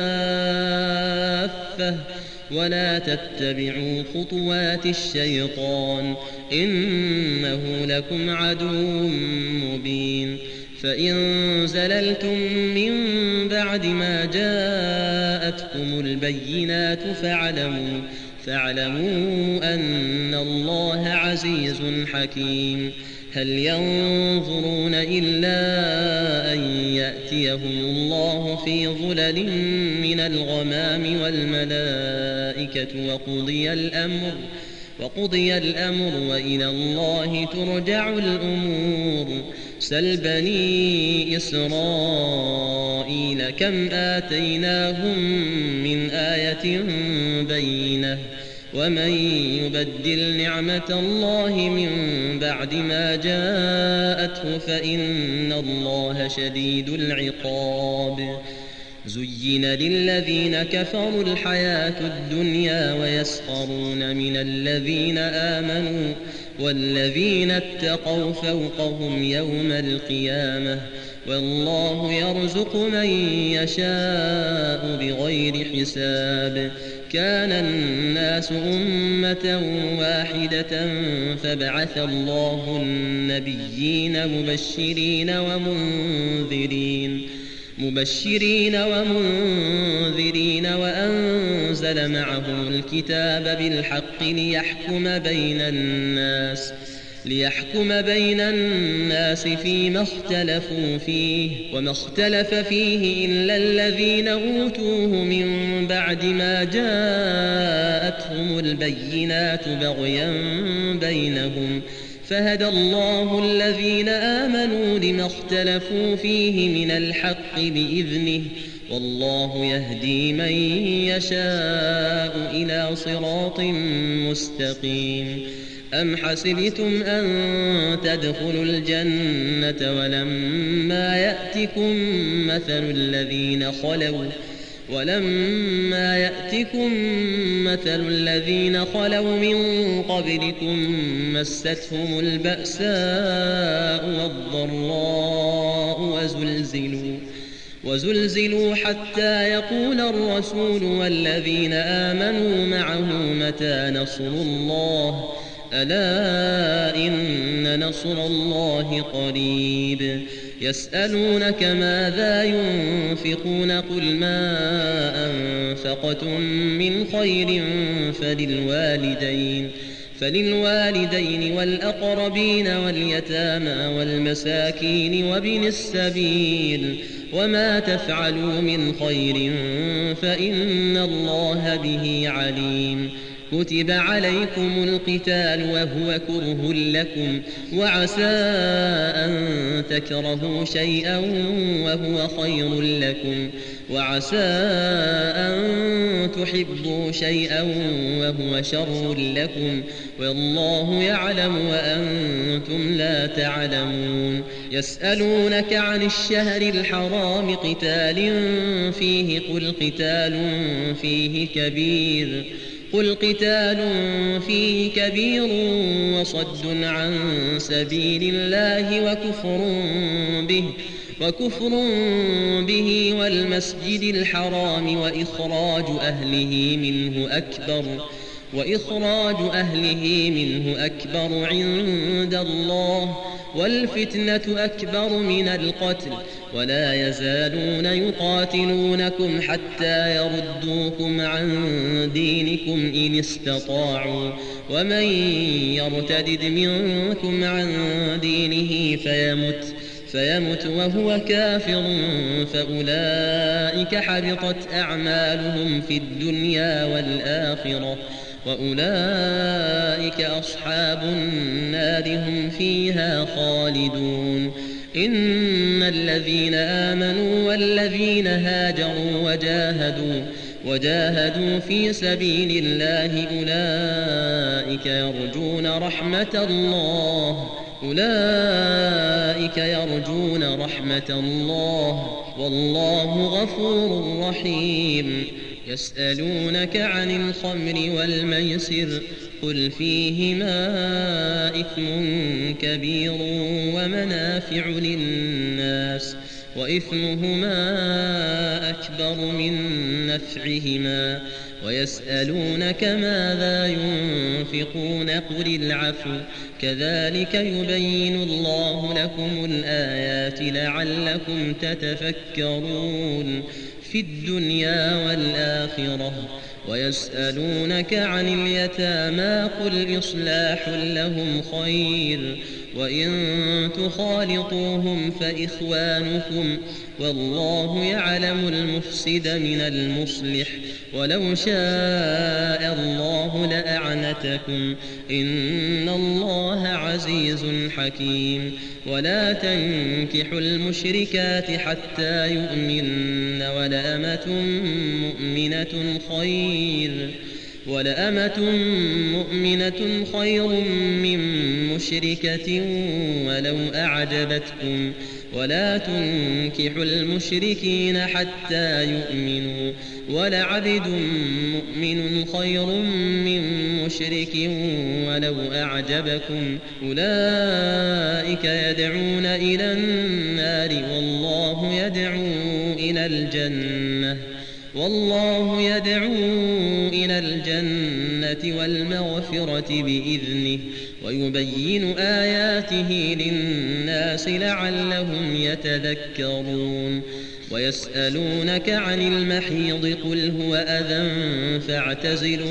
كافة ولا تتبعوا خطوات الشيطان إنه لكم عدو مبين. فإن زللتم من بعد ما جاءتكم البينات فاعلموا فاعلموا أن الله عزيز حكيم. هل ينظرون إلا أن يأتيهم الله في ظلل من الغمام والملائكة وقضي الأمر وقضي الأمر وإلى الله ترجع الأمور. سل بني إسرائيل كم آتيناهم من آية بينة ومن يبدل نعمة الله من بعد ما جاءته فإن الله شديد العقاب. زين للذين كفروا الحياة الدنيا ويسخرون من الذين آمنوا والذين اتقوا فوقهم يوم القيامة والله يرزق من يشاء بغير حساب. كان الناس أمة واحدة فبعث الله النبيين مبشرين ومنذرين مبشرين ومنذرين وأنزل معهم الكتاب بالحق ليحكم بين الناس ليحكم بين الناس فيما اختلفوا فيه وما اختلف فيه إلا الذين أوتوه من بعد ما جاءتهم البينات بغيا بينهم فهدى الله الذين آمنوا لما اختلفوا فيه من الحق بإذنه والله يهدي من يشاء إلى صراط مستقيم. أم حسبتم أن تدخلوا الجنة ولما يأتكم مثل الذين خلوا ولما يأتكم مثل الذين خلوا من قبلكم مستهم البأساء والضراء وزلزلوا وزلزلوا حتى يقول الرسول والذين آمنوا معه متى نصر الله ألا إن نصر الله قريب يسألونك ماذا ينفقون قل ما أنفقتم من خير فللوالدين فللوالدين والأقربين واليتامى والمساكين وابن السبيل وما تفعلوا من خير فإن الله به عليم كتب عليكم القتال وهو كره لكم وعسى أن تكرهوا شيئا وهو خير لكم وعسى أن تحبوا شيئا وهو شر لكم والله يعلم وأنتم لا تعلمون يسألونك عن الشهر الحرام قتال فيه قل قتال فيه كبير قل قتال فيه كبير وصد عن سبيل الله وكفر به وكفر به والمسجد الحرام وإخراج أهله منه أكبر وإخراج أهله منه أكبر عند الله والفتنة أكبر من القتل ولا يزالون يقاتلونكم حتى يردوكم عن دينكم إن استطاعوا ومن يرتد منكم عن دينه فيمت فيمت وهو كافر فأولئك حبطت أعمالهم في الدنيا والآخرة وأولئك أصحاب النار هم فيها خالدون إن الذين آمنوا والذين هاجروا وجاهدوا وجاهدوا في سبيل الله أولئك يرجون رحمة الله أولئك يرجون رحمة الله والله غفور رحيم يسألونك عن الخمر والميسر قل فيهما إثم كبير ومنافع للناس وإثمهما أكبر من نفعهما ويسألونك ماذا ينفقون قل العفو كذلك يبين الله لكم الآيات لعلكم تتفكرون في الدنيا والآخرة ويسألونك عن اليتامى قل إصلاح لهم خير وإن تخالطوهم فإخوانكم والله يعلم المفسد من المصلح ولو شاء الله لأعنتكم إن الله عزيز حكيم ولا تنكحوا المشركات حتى يؤمن ولأمة مؤمنة خير ولأمة مؤمنة خير من مشركة ولو أعجبتكم ولا تنكحوا المشركين حتى يؤمنوا ولعبد مؤمن خير من مشرك ولو أعجبكم أولئك يدعون إلى النار والله يدعو إلى الجنة والله يدعو إلى الجنة والمغفرة بإذنه ويبين آياته للناس لعلهم يتذكرون ويسألونك عن المحيض قل هو أذى فاعتزلوا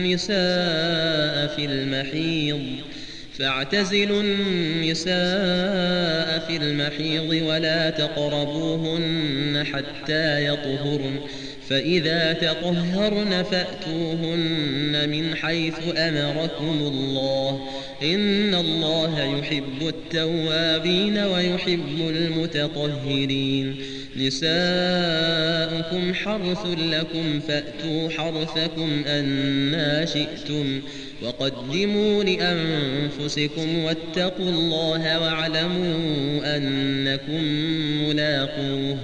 النساء في المحيض فاعتزلوا النساء في المحيض ولا تقربوهن حتى يطهرن فإذا تطهرن فأتوهن من حيث أمركم الله إن الله يحب التوابين ويحب المتطهرين نساؤكم حرث لكم فأتوا حرثكم أنى شئتم وقدموا لأنفسكم واتقوا الله واعلموا أنكم ملاقوه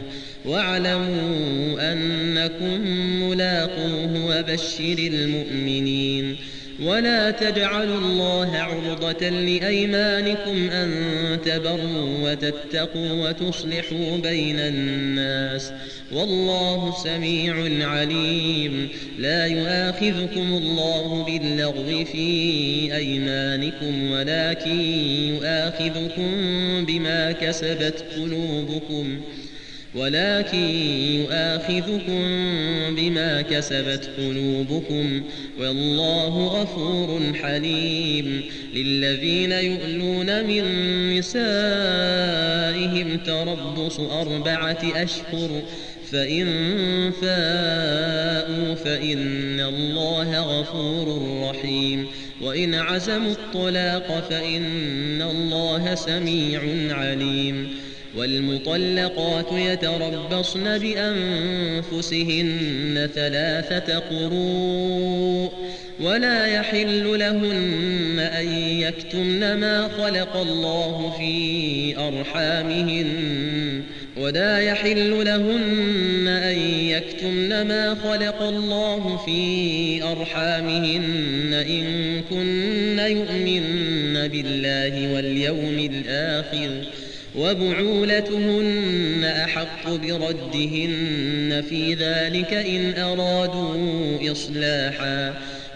واعلموا أنكم ملاقوه وبشر المؤمنين ولا تجعلوا الله عرضة لأيمانكم أن تبروا وتتقوا وتصلحوا بين الناس والله سميع عليم. لا يؤاخذكم الله باللغو في أيمانكم ولكن يؤاخذكم بما كسبت قلوبكم ولكن يؤاخذكم بما كسبت قلوبكم والله غفور حليم. للذين يؤلون من نسائهم تربص أربعة أشهر فإن فاءوا فإن الله غفور رحيم. وإن عزموا الطلاق فإن الله سميع عليم. والمطلقات يتربصن بأنفسهن ثلاثة قروء ولا يحل لهن أن يكتمن ما خلق الله في أرحامهن ولا يحل لهن أن يكتمن ما خلق الله في أرحامهن إن كن يؤمن بالله واليوم الآخر وبعولتهن أحق بردهن في ذلك إن أرادوا إصلاحا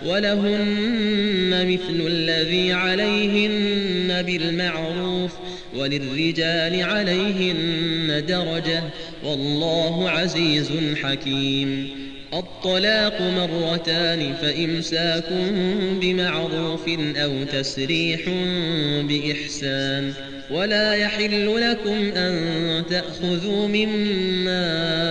ولهن مثل الذي عليهن بالمعروف وللرجال عليهن درجة والله عزيز حكيم. الطلاق مرتان فإمساك بمعروف أو تسريح بإحسان. ولا يحل لكم أن تأخذوا مما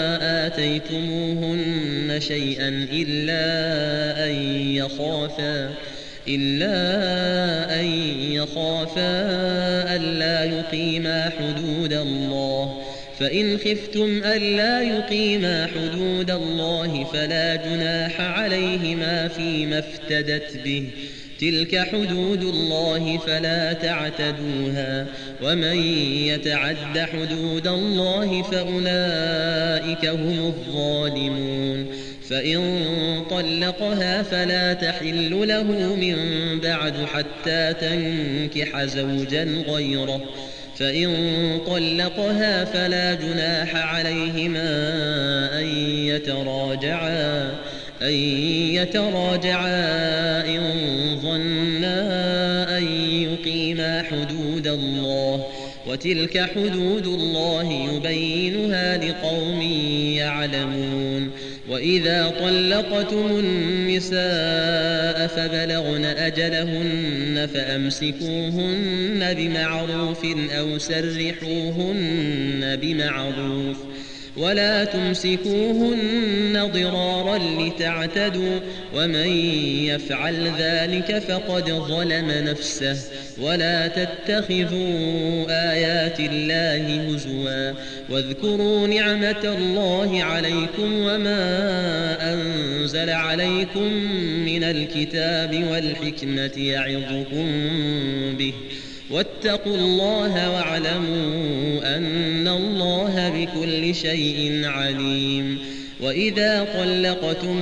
آتيتموهن شيئا إلا أن يخافا إلا أن يخافا ألا يقيما حدود الله فإن خفتم ألا يقيما حدود الله فلا جناح عليهما فيما افتدت به تلك حدود الله فلا تعتدوها ومن يتعد حدود الله فأولئك هم الظالمون. فإن طلقها فلا تحل له من بعد حتى تنكح زوجا غيره فإن طلقها فلا جناح عليهما أن يتراجعا أن يتراجعا إن ظنا أن يقيما حدود الله وتلك حدود الله يبينها لقوم يعلمون. وإذا طلقتم النساء فبلغن أجلهن فأمسكوهن بمعروف أو سرحوهن بمعروف ولا تمسكوهن ضرارا لتعتدوا ومن يفعل ذلك فقد ظلم نفسه. ولا تتخذوا آيات الله هزوا واذكروا نعمة الله عليكم وما أنزل عليكم من الكتاب والحكمة يعظكم به واتقوا الله واعلموا أن الله بكل شيء عليم. وإذا طلقتم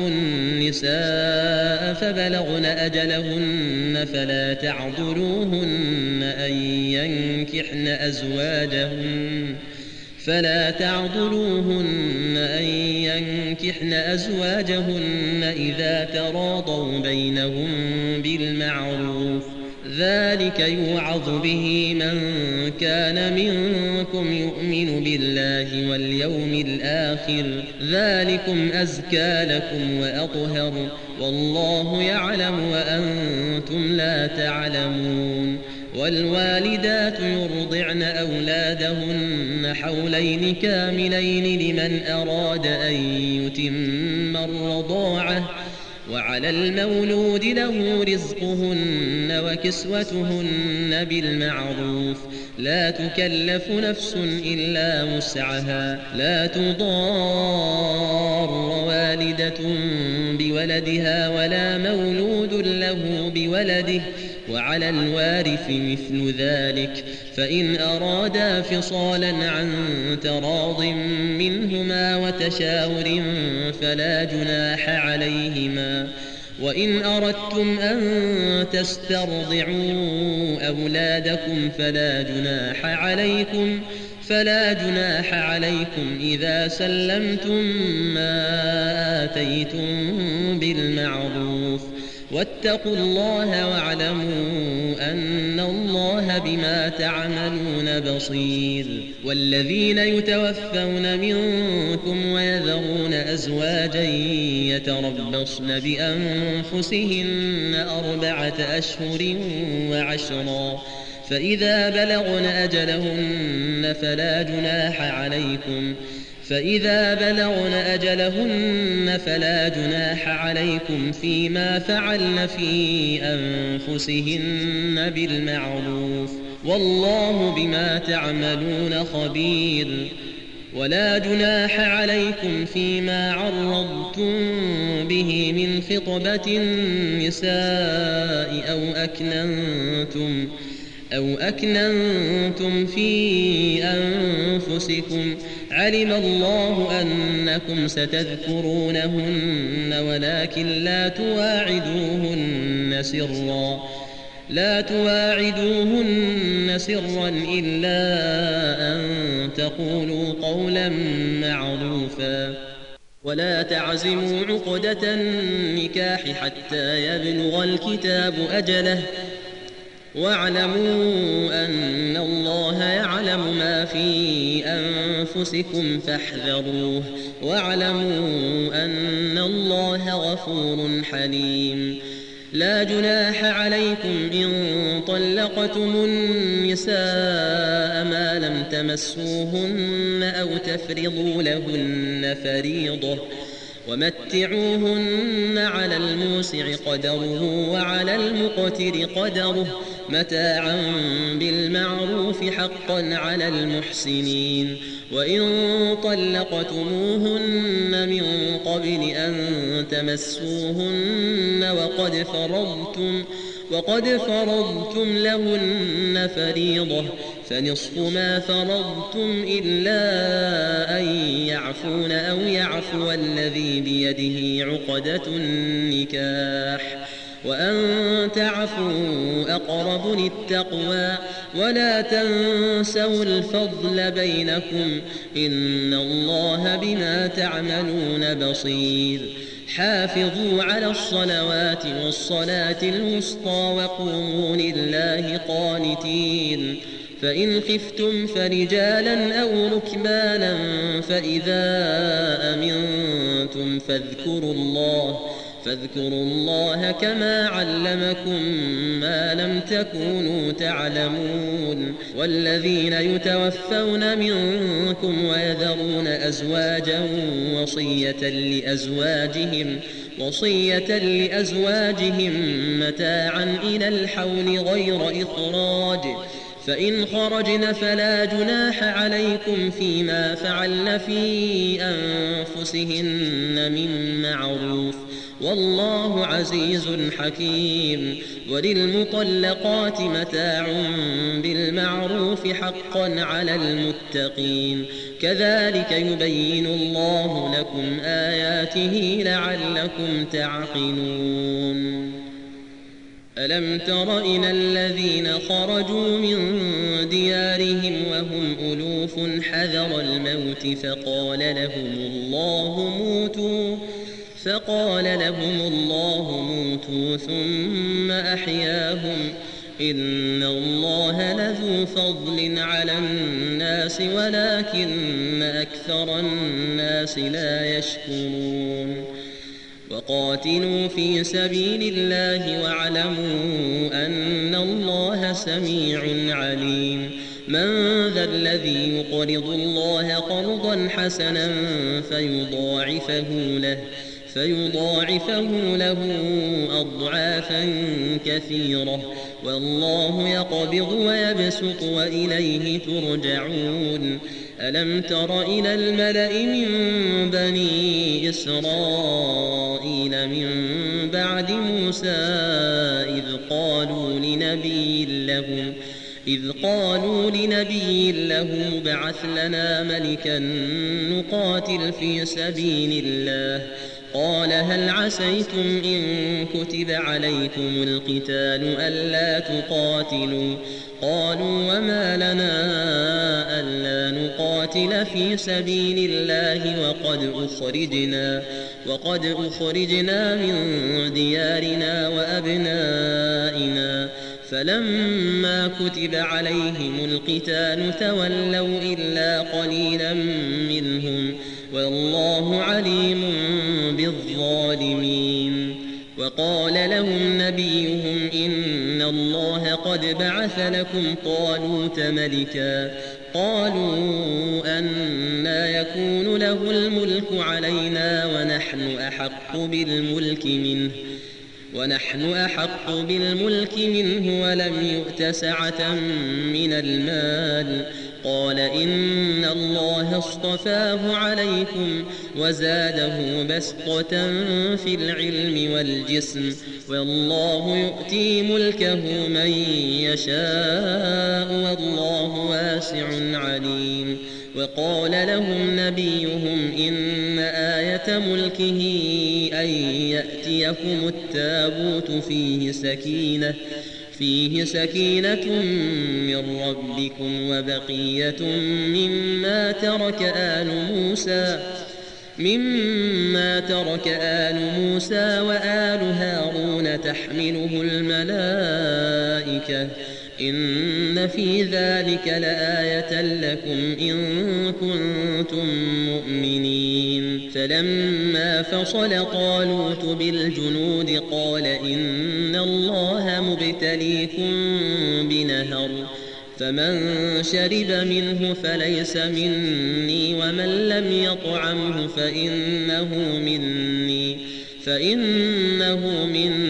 النساء فبلغن أجلهن فلا تعضلوهن أن ينكحن أزواجهن فلا تعضلوهن أن ينكحن أزواجهن إذا تراضوا بينهم بالمعروف ذلك يوعظ به من كان منكم يؤمن بالله واليوم الآخر ذلكم أزكى لكم وأطهر والله يعلم وأنتم لا تعلمون. والوالدات يرضعن أولادهن حولين كاملين لمن أراد أن يتم الرضاعة وعلى المولود له رزقهن وكسوتهن بالمعروف لا تكلف نفس إلا وسعها لا تضار والدة بولدها ولا مولود له بولده وعلى الوارث مثل ذلك فإن أرادا فصالا عن تراض منهما وتشاور فلا جناح عليهما وإن أردتم أن تسترضعوا أولادكم فلا جناح عليكم فلا جناح عليكم إذا سلمتم ما آتيتم بالمعروف واتقوا الله واعلموا أن الله بما تعملون بصير. والذين يتوفون منكم ويذرون أزواجا يتربصن بأنفسهن أربعة أشهر وعشرا فإذا بلغن أجلهن فلا جناح عليكم فإذا بلغن أجلهن فلا جناح عليكم فيما فعلن في أنفسهن بالمعروف والله بما تعملون خبير. ولا جناح عليكم فيما عرضتم به من خطبة النساء أو أكننتم أو أكننتم في أنفسكم علم الله أنكم ستذكرونهن ولكن لا تواعدوهن سرا لا تواعدوهن سرا إلا أن تقولوا قولا معروفا ولا تعزموا عقدة النكاح حتى يبلغ الكتاب أجله واعلموا أن الله يعلم ما في أنفسكم فاحذروه واعلموا أن الله غفور حليم. لا جناح عليكم إن طلقتم النساء ما لم تمسوهن أو تفرضوا لهن فريضة ومتعوهن على الموسع قدره وعلى المقتر قدره متاعا بالمعروف حقا على المحسنين. وإن طلقتموهن من قبل أن تمسوهن وقد فرضتم وقد فرضتم لهن فريضة فنصف ما فرضتم إلا أن يعفون أو يعفو الذي بيده عقدة النكاح وأن تعفوا أقرب للتقوى ولا تنسوا الفضل بينكم إن الله بما تعملون بصير. حافظوا على الصلوات والصلاة الوسطى وقوموا لله قانتين. فإن خفتم فرجالا أو ركبانا فإذا أمنتم فاذكروا الله فاذكروا الله كما علمكم ما لم تكونوا تعلمون. والذين يتوفون منكم ويذرون أزواجا وصية لأزواجهم وصية لأزواجهم متاعا إلى الحول غير إخراج فإن خرجن فلا جناح عليكم فيما فعلن في أنفسهن من معروف والله عزيز حكيم. وللمطلقات متاع بالمعروف حقا على المتقين كذلك يبين الله لكم آياته لعلكم تعقلون. ألم تر إلى الذين خرجوا من ديارهم وهم ألوف حذر الموت فقال لهم الله موتوا فقال لهم الله موتوا ثم أحياهم إن الله لذو فضل على الناس ولكن أكثر الناس لا يشكرون. وقاتلوا في سبيل الله واعلموا أن الله سميع عليم. من ذا الذي يقرض الله قرضا حسنا فيضاعفه له فيضاعفه له أضعافا كثيرة والله يقبض ويبسط وإليه ترجعون. ألم تر إلى الملأ من بني إسرائيل من بعد موسى إذ قالوا لنبي له إذ قالوا لنبي له ابعث لنا ملكا نقاتل في سبيل الله قال هل عسيتم إن كتب عليكم القتال ألا تقاتلوا قالوا وما لنا ألا نقاتل في سبيل الله وقد أخرجنا وقد أخرجنا من ديارنا وأبنائنا فلما كتب عليهم القتال تولوا إلا قليلا منهم والله عليم بالظالمين. وقال لهم نبيهم إن الله قد بعث لكم طالوت ملكا قالوا أنى يكون له الملك علينا ونحن أحق بالملك منه ونحن أحق بالملك منه ولم يؤت سعة من المال قال إن الله اصطفاه عليكم وزاده بسطة في العلم والجسم والله يؤتي ملكه من يشاء والله واسع عليم. وقال لهم نبيهم إن آية ملكه أن يأتيكم التابوت فيه سكينة فيه سكينة من ربكم وبقية مما ترك آل موسى مما ترك آل موسى وآل هارون تحمله الملائكة إن في ذلك لآية لكم إن كنتم مؤمنين. فلما فصل طالوت بالجنود قال إن الله مبتليكم بنهر فمن شرب منه فليس مني ومن لم يطعمه فإنه مني فإنه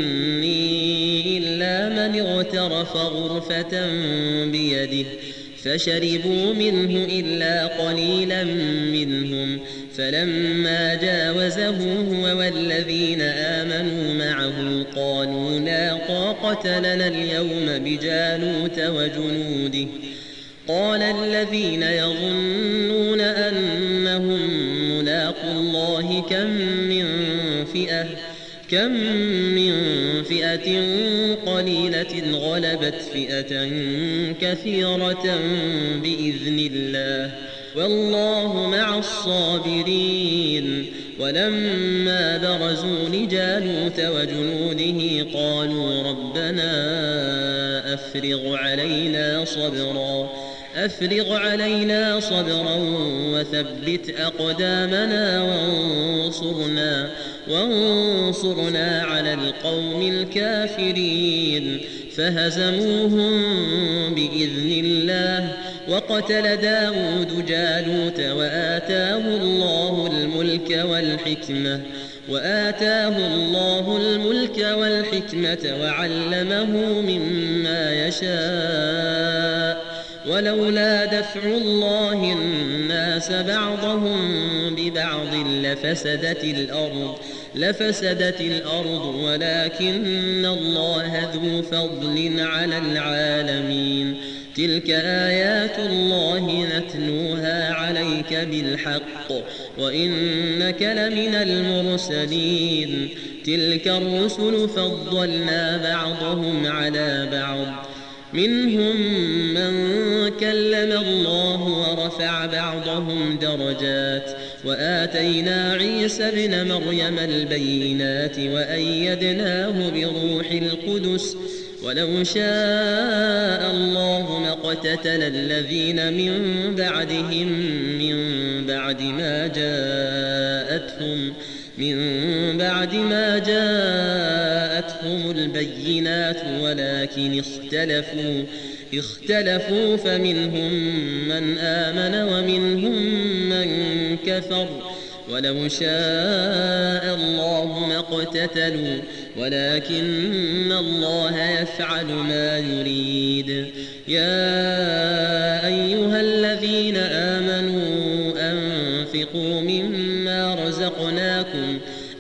مني إلا من اغترف غرفة بيده فشربوا منه إلا قليلا منهم فلما جاوزه هو والذين آمنوا معه قالوا لا طاقة لنا اليوم بجالوت وجنوده قال الذين يظنون أنهم ملاقو الله كم من فئة كم من فئة قليلة غلبت فئة كثيرة بإذن الله والله مع الصابرين. ولما برزوا لجالوت وجنوده قالوا ربنا أفرغ علينا صبرا أفرغ علينا صبرا وثبت أقدامنا وانصرنا وانصرنا على القوم الكافرين فهزموهم بإذن الله وقتل داود جالوت وآتاه الله الملك والحكمة وآتاه الله الملك والحكمة وعلمه مما يشاء ولولا دفع الله الناس بعضهم ببعض لفسدت الأرض لفسدت الأرض ولكن الله ذو فضل على العالمين. تلك آيات الله نتلوها عليك بالحق وإنك لمن المرسلين. تلك الرسل فضلنا بعضهم على بعض منهم من كلم الله ورفع بعضهم درجات وآتينا عيسى ابن مريم البينات وأيدناه بروح القدس ولو شاء الله ما اقتتل الذين من بعدهم من بعد ما جاءتهم من بعد ما جاءتهم البينات ولكن اختلفوا اختلفوا فمنهم من آمن ومنهم من كفر ولو شاء الله ما اقتتلوا ولكن الله يفعل ما يريد. يا أيها الذين آمنوا أنفقوا مما رزقناكم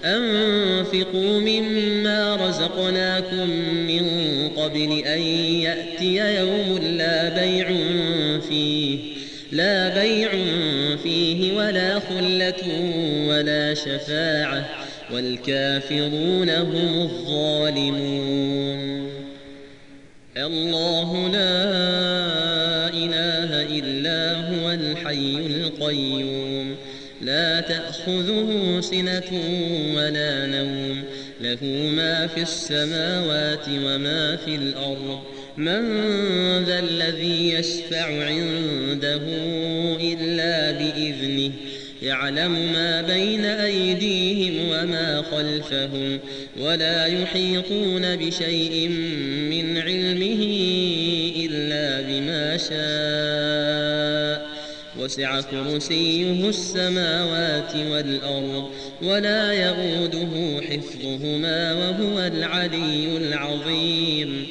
أنفقوا مما رزقناكم من قبل أن يأتي يوم لا بيع فيه لا بيع فيه ولا خلة ولا شفاعة والكافرون هم الظالمون. الله لا إله إلا هو الحي القيوم لا تأخذه سنة ولا نوم له ما في السماوات وما في الأرض من ذا الذي يشفع عنده إلا بإذنه يعلم ما بين أيديهم وما خلفهم ولا يحيطون بشيء من علمه إلا بما شاء وسع كرسيه السماوات والأرض ولا يئوده حفظهما وهو العلي العظيم.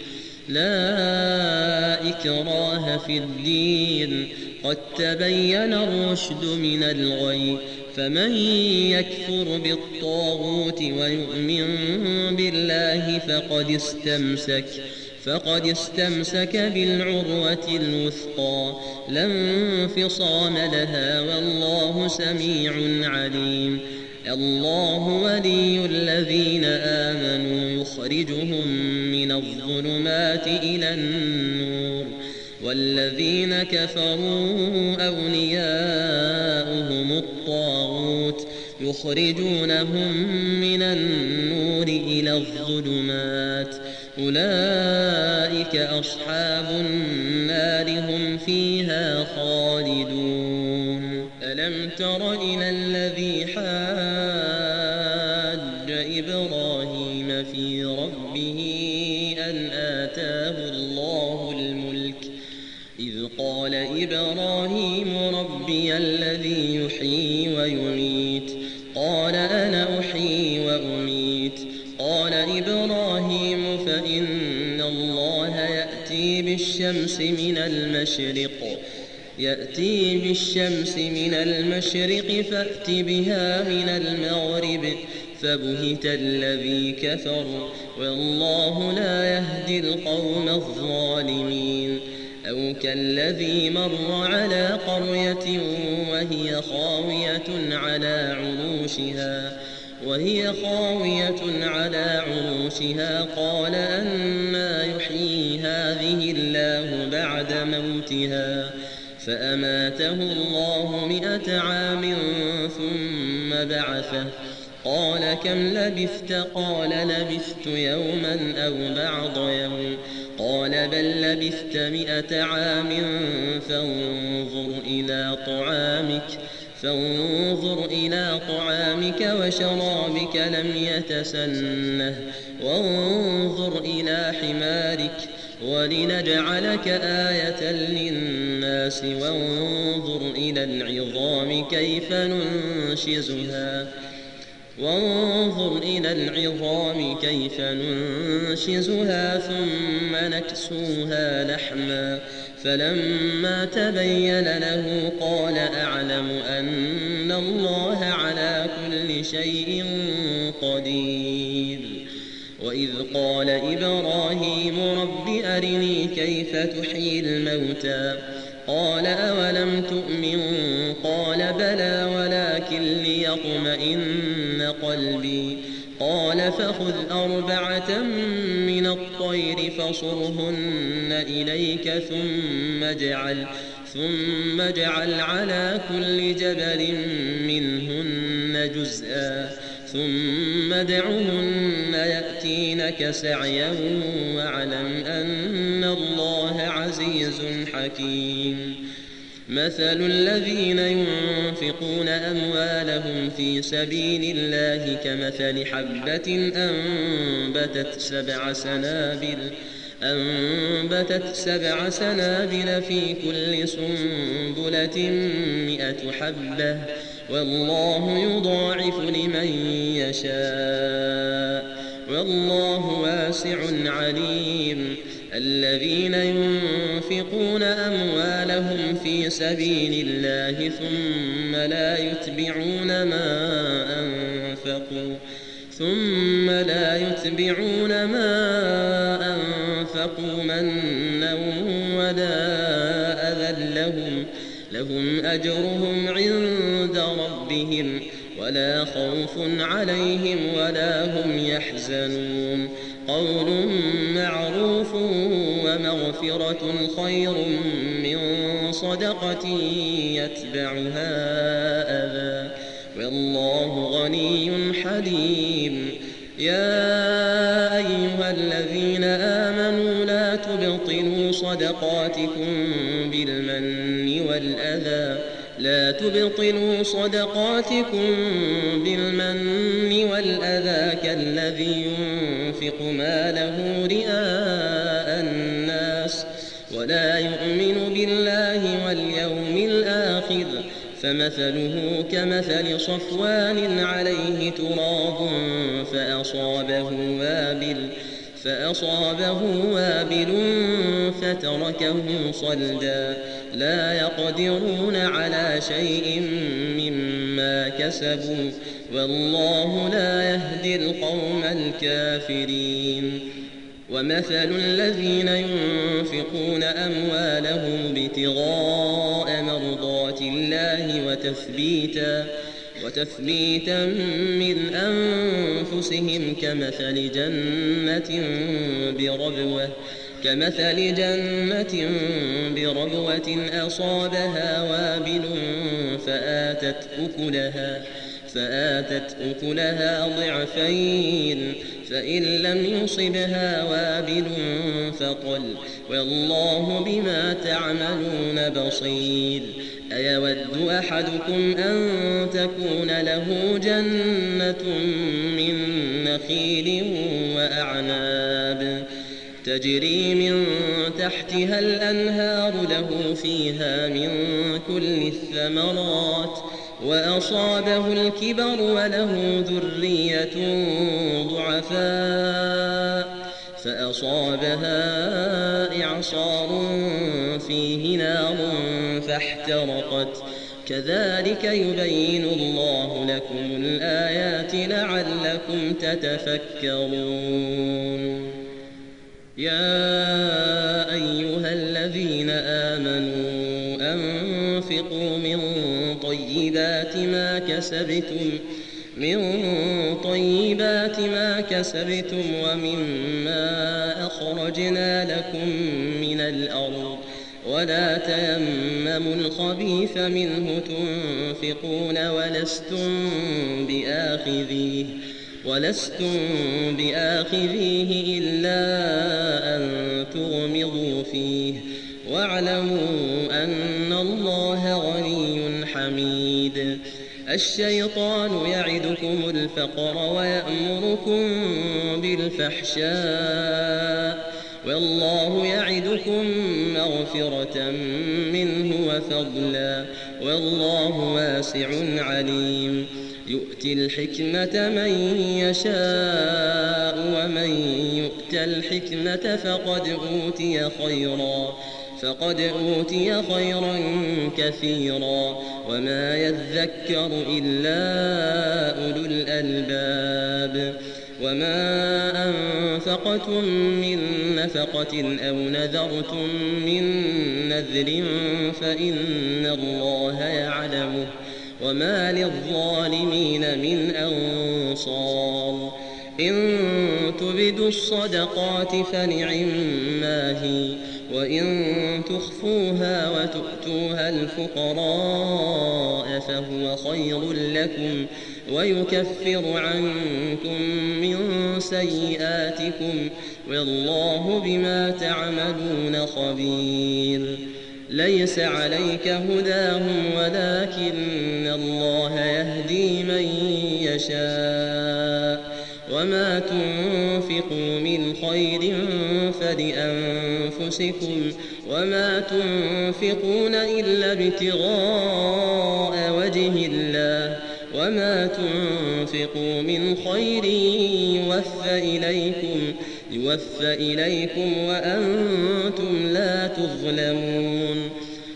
لا إكراه في الدين قد تبين الرشد من الغي فمن يكفر بالطاغوت ويؤمن بالله فقد استمسك فقد استمسك بالعروة الوثقى لا انفصام لها والله سميع عليم. الله ولي الذين آمنوا يخرجهم من الظلمات إلى النور والذين كفروا أولياؤهم الطاغوت يخرجونهم من النور إلى الظلمات أولئك أصحاب النار هم فيها خالدون. ألم تر إلى الذي حاج إبراهيم في ربه أن آتاه الله الملك إذ قال إبراهيم ربي الذي يحيي ويميت قال أنا أحيي وأميت قال إبراهيم فإن الله يأتي بالشمس من المشرق يأتي بالشمس من المشرق فأت بها من المغرب فبهت الذي كفر والله لا يهدي القوم الظالمين. أو كالذي مر على قرية وهي خاوية على عروشها وهي خاوية على عروشها قال أنى يحيي هذه الله بعد موتها فأماته الله مئة عام ثم بعثه قال كم لبثت قال لبثت يوما أو بعض يوم قال بل لبثت مئة عام فانظر إلى طعامك فانظر إلى طعامك وشرابك لم يتسنه وانظر إلى حمارك ولنجعلك آية للناس وانظر إلى العظام كيف ننشزها وانظر إلى العظام كيف ننشزها ثم نكسوها لحما فلما تبين له قال أعلم أن الله على كل شيء قدير. وإذ قال إبراهيم رب أرني كيف تحيي الموتى قال أولم تؤمن قال بلى ولكن ليطمئن قلبي قال فخذ أربعة من الطير فصرهن إليك ثم اجعل ثم اجعل على كل جبل منهن جزءا ثم ادعهن يأتينك سعيا واعلم أن الله عزيز حكيم. مثل الذين ينفقون أموالهم في سبيل الله كمثل حبة أنبتت سبع سنابل أنبتت سبع سنابل في كل سنبلة مئة حبة والله يضاعف لمن يشاء والله واسع عليم. الذين ينفقون أموالهم في سبيل الله ثم لا يتبعون ما أنفقوا ثم لا يتبعون ما أنفقوا منا ولا أذى لهم لهم أجرهم عند ربهم ولا خوف عليهم ولا هم يحزنون قول معروف ومغفرة خير من صدقة يتبعها أذى والله غني حليم يا أيها الذين آمنوا لا تبطلوا صدقاتكم بالمن والأذى لا تبطلوا صدقاتكم بالمن والأذى كالذي ينفق ماله رئاء الناس ولا يؤمن بالله واليوم الآخر فمثله كمثل صفوان عليه تراب فأصابه وابل فأصابه وابل فتركه صلدا لا يقدرون على شيء مما كسبوا والله لا يهدي القوم الكافرين ومثل الذين ينفقون أموالهم ابتغاء مرضات الله وتثبيتا وتثبيتا من أنفسهم كمثل جنة بربوة كمثل جنة بربوة أصابها وابل فآتت أكلها فآتت أكلها ضعفين فإن لم يصبها وابل فطل والله بما تعملون بصير أيود أحدكم أن تكون له جنة من نخيل وأعناب تجري من تحتها الأنهار له فيها من كل الثمرات وأصابه الكبر وله ذرية ضعفاء فأصابها إعصار فيه نار فاحترقت كذلك يبين الله لكم الآيات لعلكم تتفكرون يا أيها الذين آمنوا أنفقوا من طيبات ما كسبتم من طيبات ما كسبتم ومما أخرجنا لكم من الأرض ولا تيمموا الخبيث منه تنفقون ولستم بآخذيه ولستم بآخذيه إلا أن تغمضوا فيه واعلموا أن الله غني حميد الشيطان يعدكم الفقر ويأمركم بالفحشاء والله يعدكم مغفرة منه وفضلا والله واسع عليم يؤتي الحكمة من يشاء ومن يؤت الحكمة فقد أوتي خيرا فقد أوتي خيرا كثيرا وما يذكر إلا أولو الألباب وما أنفقتم من نفقة أو نذرتم من نذر فإن الله يعلمه وما للظالمين من أنصار إن تبدوا الصدقات فنعما هي وإن تخفوها وتؤتوها الفقراء فهو خير لكم ويكفر عنكم من سيئاتكم والله بما تعملون خبير ليس عليك هداهم ولكن الله يهدي من يشاء وما تنفقوا من خير فلأنفسكم وما تنفقون إلا ابتغاء وجه الله وما تنفقوا من خير يوفى إليكم يوفى إليكم وأنتم لا تظلمون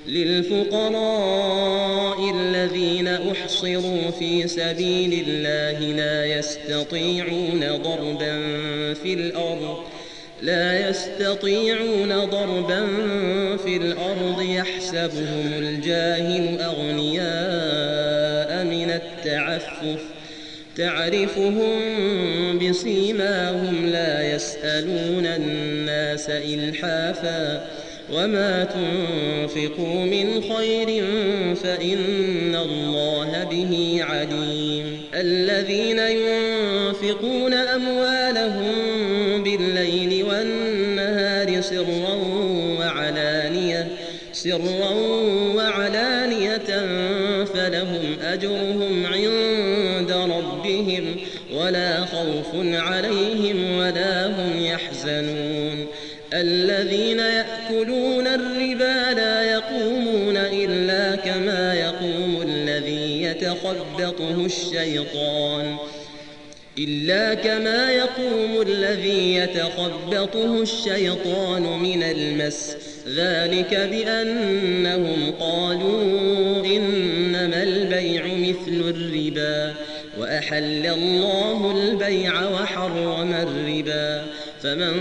للفقراء الذين أحصروا في سبيل الله لا يستطيعون ضربا في الأرض لا يستطيعون ضربا في الأرض يحسبهم الجاهل أغنياء من التعفف التعفف تعرفهم بسيماهم لا يسألون الناس إلحافا وما تنفقوا من خير فإن الله به عليم الذين ينفقون أموالهم بالليل والنهار سرا وعلانية سرا وعلانية فلهم أجرهم عند ربهم ولا خوف عليهم ولا هم يحزنون الذين يأكلون الربا لا يقومون إلا كما يقوم الذي يتخبطه الشيطان إلا كما يقوم الذي يتخبطه الشيطان من المس ذلك بأنهم قالوا إنما البيع مثل الربا وأحل الله البيع وحرم الربا فمن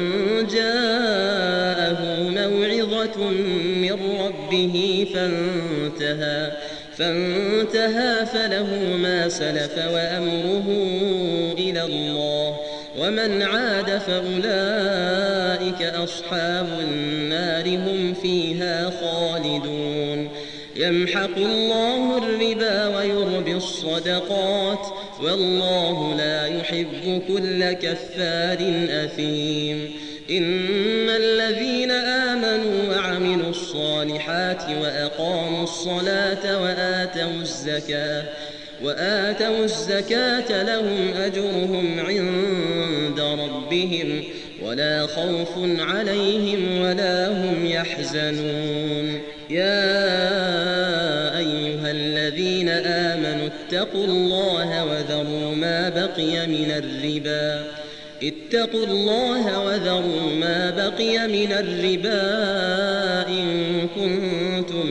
جاءه موعظة من ربه فانتهى فانتهى فله ما سلف وأمره إلى الله ومن عاد فأولئك أصحاب النار هم فيها خالدون يمحق الله الربا ويربي الصدقات والله لا يحب كل كفار أثيم إن الذين آمنوا وعملوا الصالحات وأقاموا الصلاة وآتوا الزكاة وآتوا الزكاة لهم أجرهم عند ربهم ولا خوف عليهم ولا هم يحزنون يا أيها الذين آمنوا اتقوا الله وذروا ما بقي من الربا اتقوا الله وذروا ما بقي من الربا إن كنتم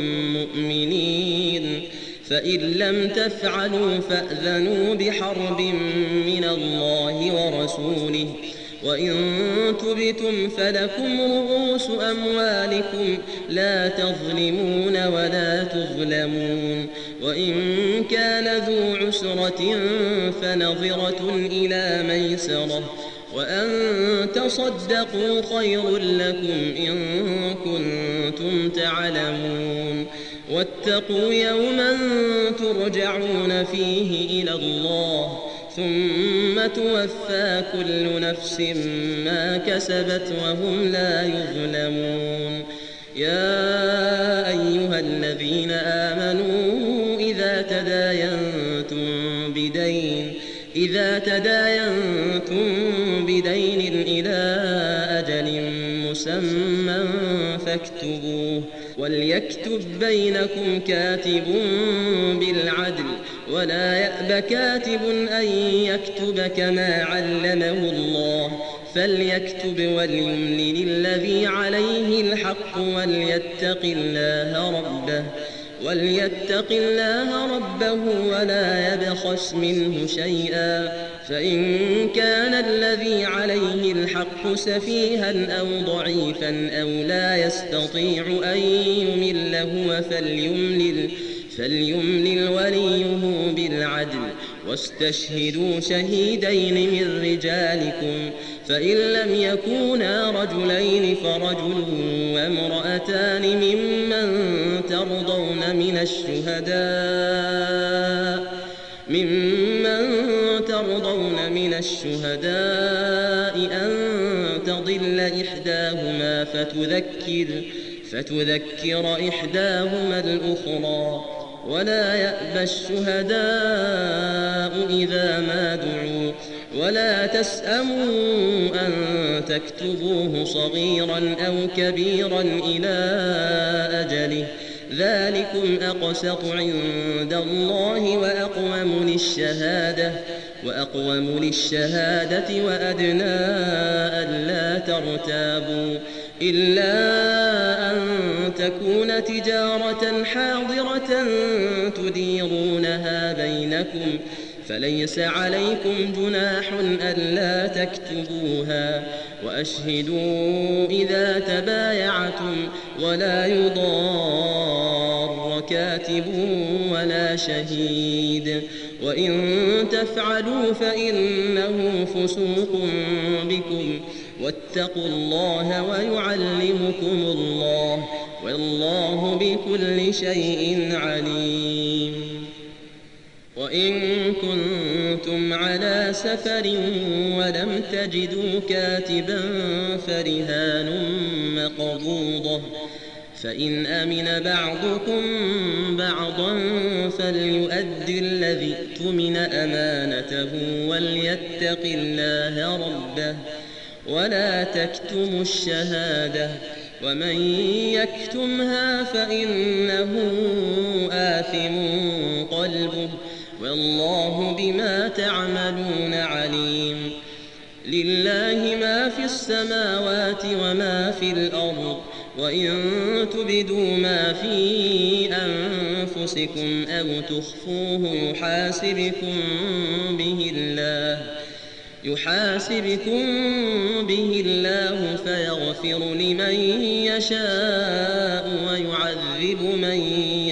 مؤمنين فإن لم تفعلوا فأذنوا بحرب من الله ورسوله وإن تبتم فلكم رؤوس أموالكم لا تظلمون ولا تظلمون وإن كان ذو عسرة فنظرة إلى ميسرة وأن تصدقوا خير لكم إن كنتم تعلمون واتقوا يوما ترجعون فيه إلى الله ثم توفى كل نفس ما كسبت وهم لا يظلمون يا أيها الذين آمنوا إذا تداينتم بدين إذا تداينتم بدين إلى أجل مسمى فاكتبوه وليكتب بينكم كاتب بالعدل ولا يأب كاتب أن يكتب كما علمه الله فليكتب وليملل الذي عليه الحق وليتق الله ربه وليتق الله ربه ولا يبخس منه شيئا فإن كان الذي عليه الحق سفيها أو ضعيفا أو لا يستطيع أن يمل هو فليملل فليملل وليه بالعدل واستشهدوا شهيدين من رجالكم فإن لم يكونا رجلين فرجل وامرأتان ممن ترضون من الشهداء ممن ترضون من الشهداء أن تضل إحداهما فتذكر فتذكر إحداهما الأخرى ولا يأبى الشهداء إذا ما دعوا ولا تسأموا أن تكتبوه صغيرا أو كبيرا إلى أجله ذلكم أقسط عند الله وأقوم للشهادة وأقوم للشهادة وأدنى ألا ترتابوا إلا أن تكون تجارة حاضرة تديرونها بينكم فليس عليكم جناح ألا تكتبوها وأشهدوا إذا تبايعتم ولا يضار كاتب كاتب ولا شهيد وإن تفعلوا فإنه فسوق بكم واتقوا الله ويعلمكم الله والله بكل شيء عليم. وإن كنتم على سفر ولم تجدوا كاتبا فرهان مقبوضة فإن أمن بعضكم بعضا فليؤد الذي اؤتمن أمانته وليتق الله ربه ولا تكتموا الشهادة ومن يكتمها فإنه آثم قلبه والله بما تعملون عليم. لله ما في السماوات وما في الأرض وإن تبدوا ما في أنفسكم أو تخفوه يحاسبكم به الله يحاسبكم به الله فيغفر لمن يشاء ويعذب من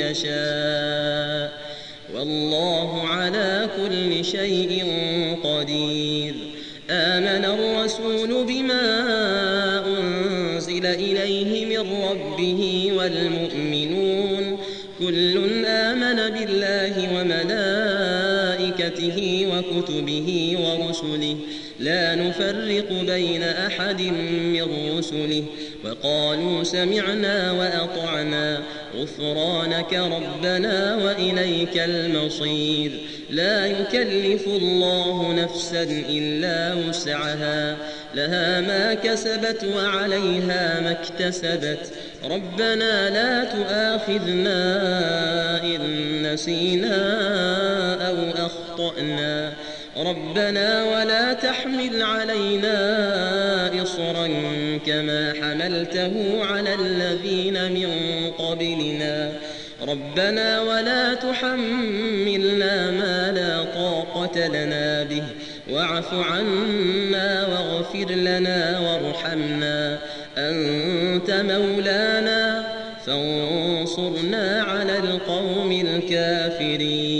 يشاء والله على كل شيء قدير. آمن الرسول بما أنزل إليه من ربه والمؤمنون كل آمن بالله وملائكته وكتبه ورسله لا نفرق بين أحد من رسله وقالوا سمعنا وأطعنا غفرانك ربنا وإليك المصير. لا يكلف الله نفسا إلا وسعها لها ما كسبت وعليها ما اكتسبت ربنا لا تؤاخذنا إن نسينا أو أخطأنا ربنا ولا تحمل علينا إصرا كما حملته على الذين من قبلنا ربنا ولا تحملنا ما لا طاقة لنا به واعف عنا واغفر لنا وارحمنا أنت مولانا فانصرنا على القوم الكافرين.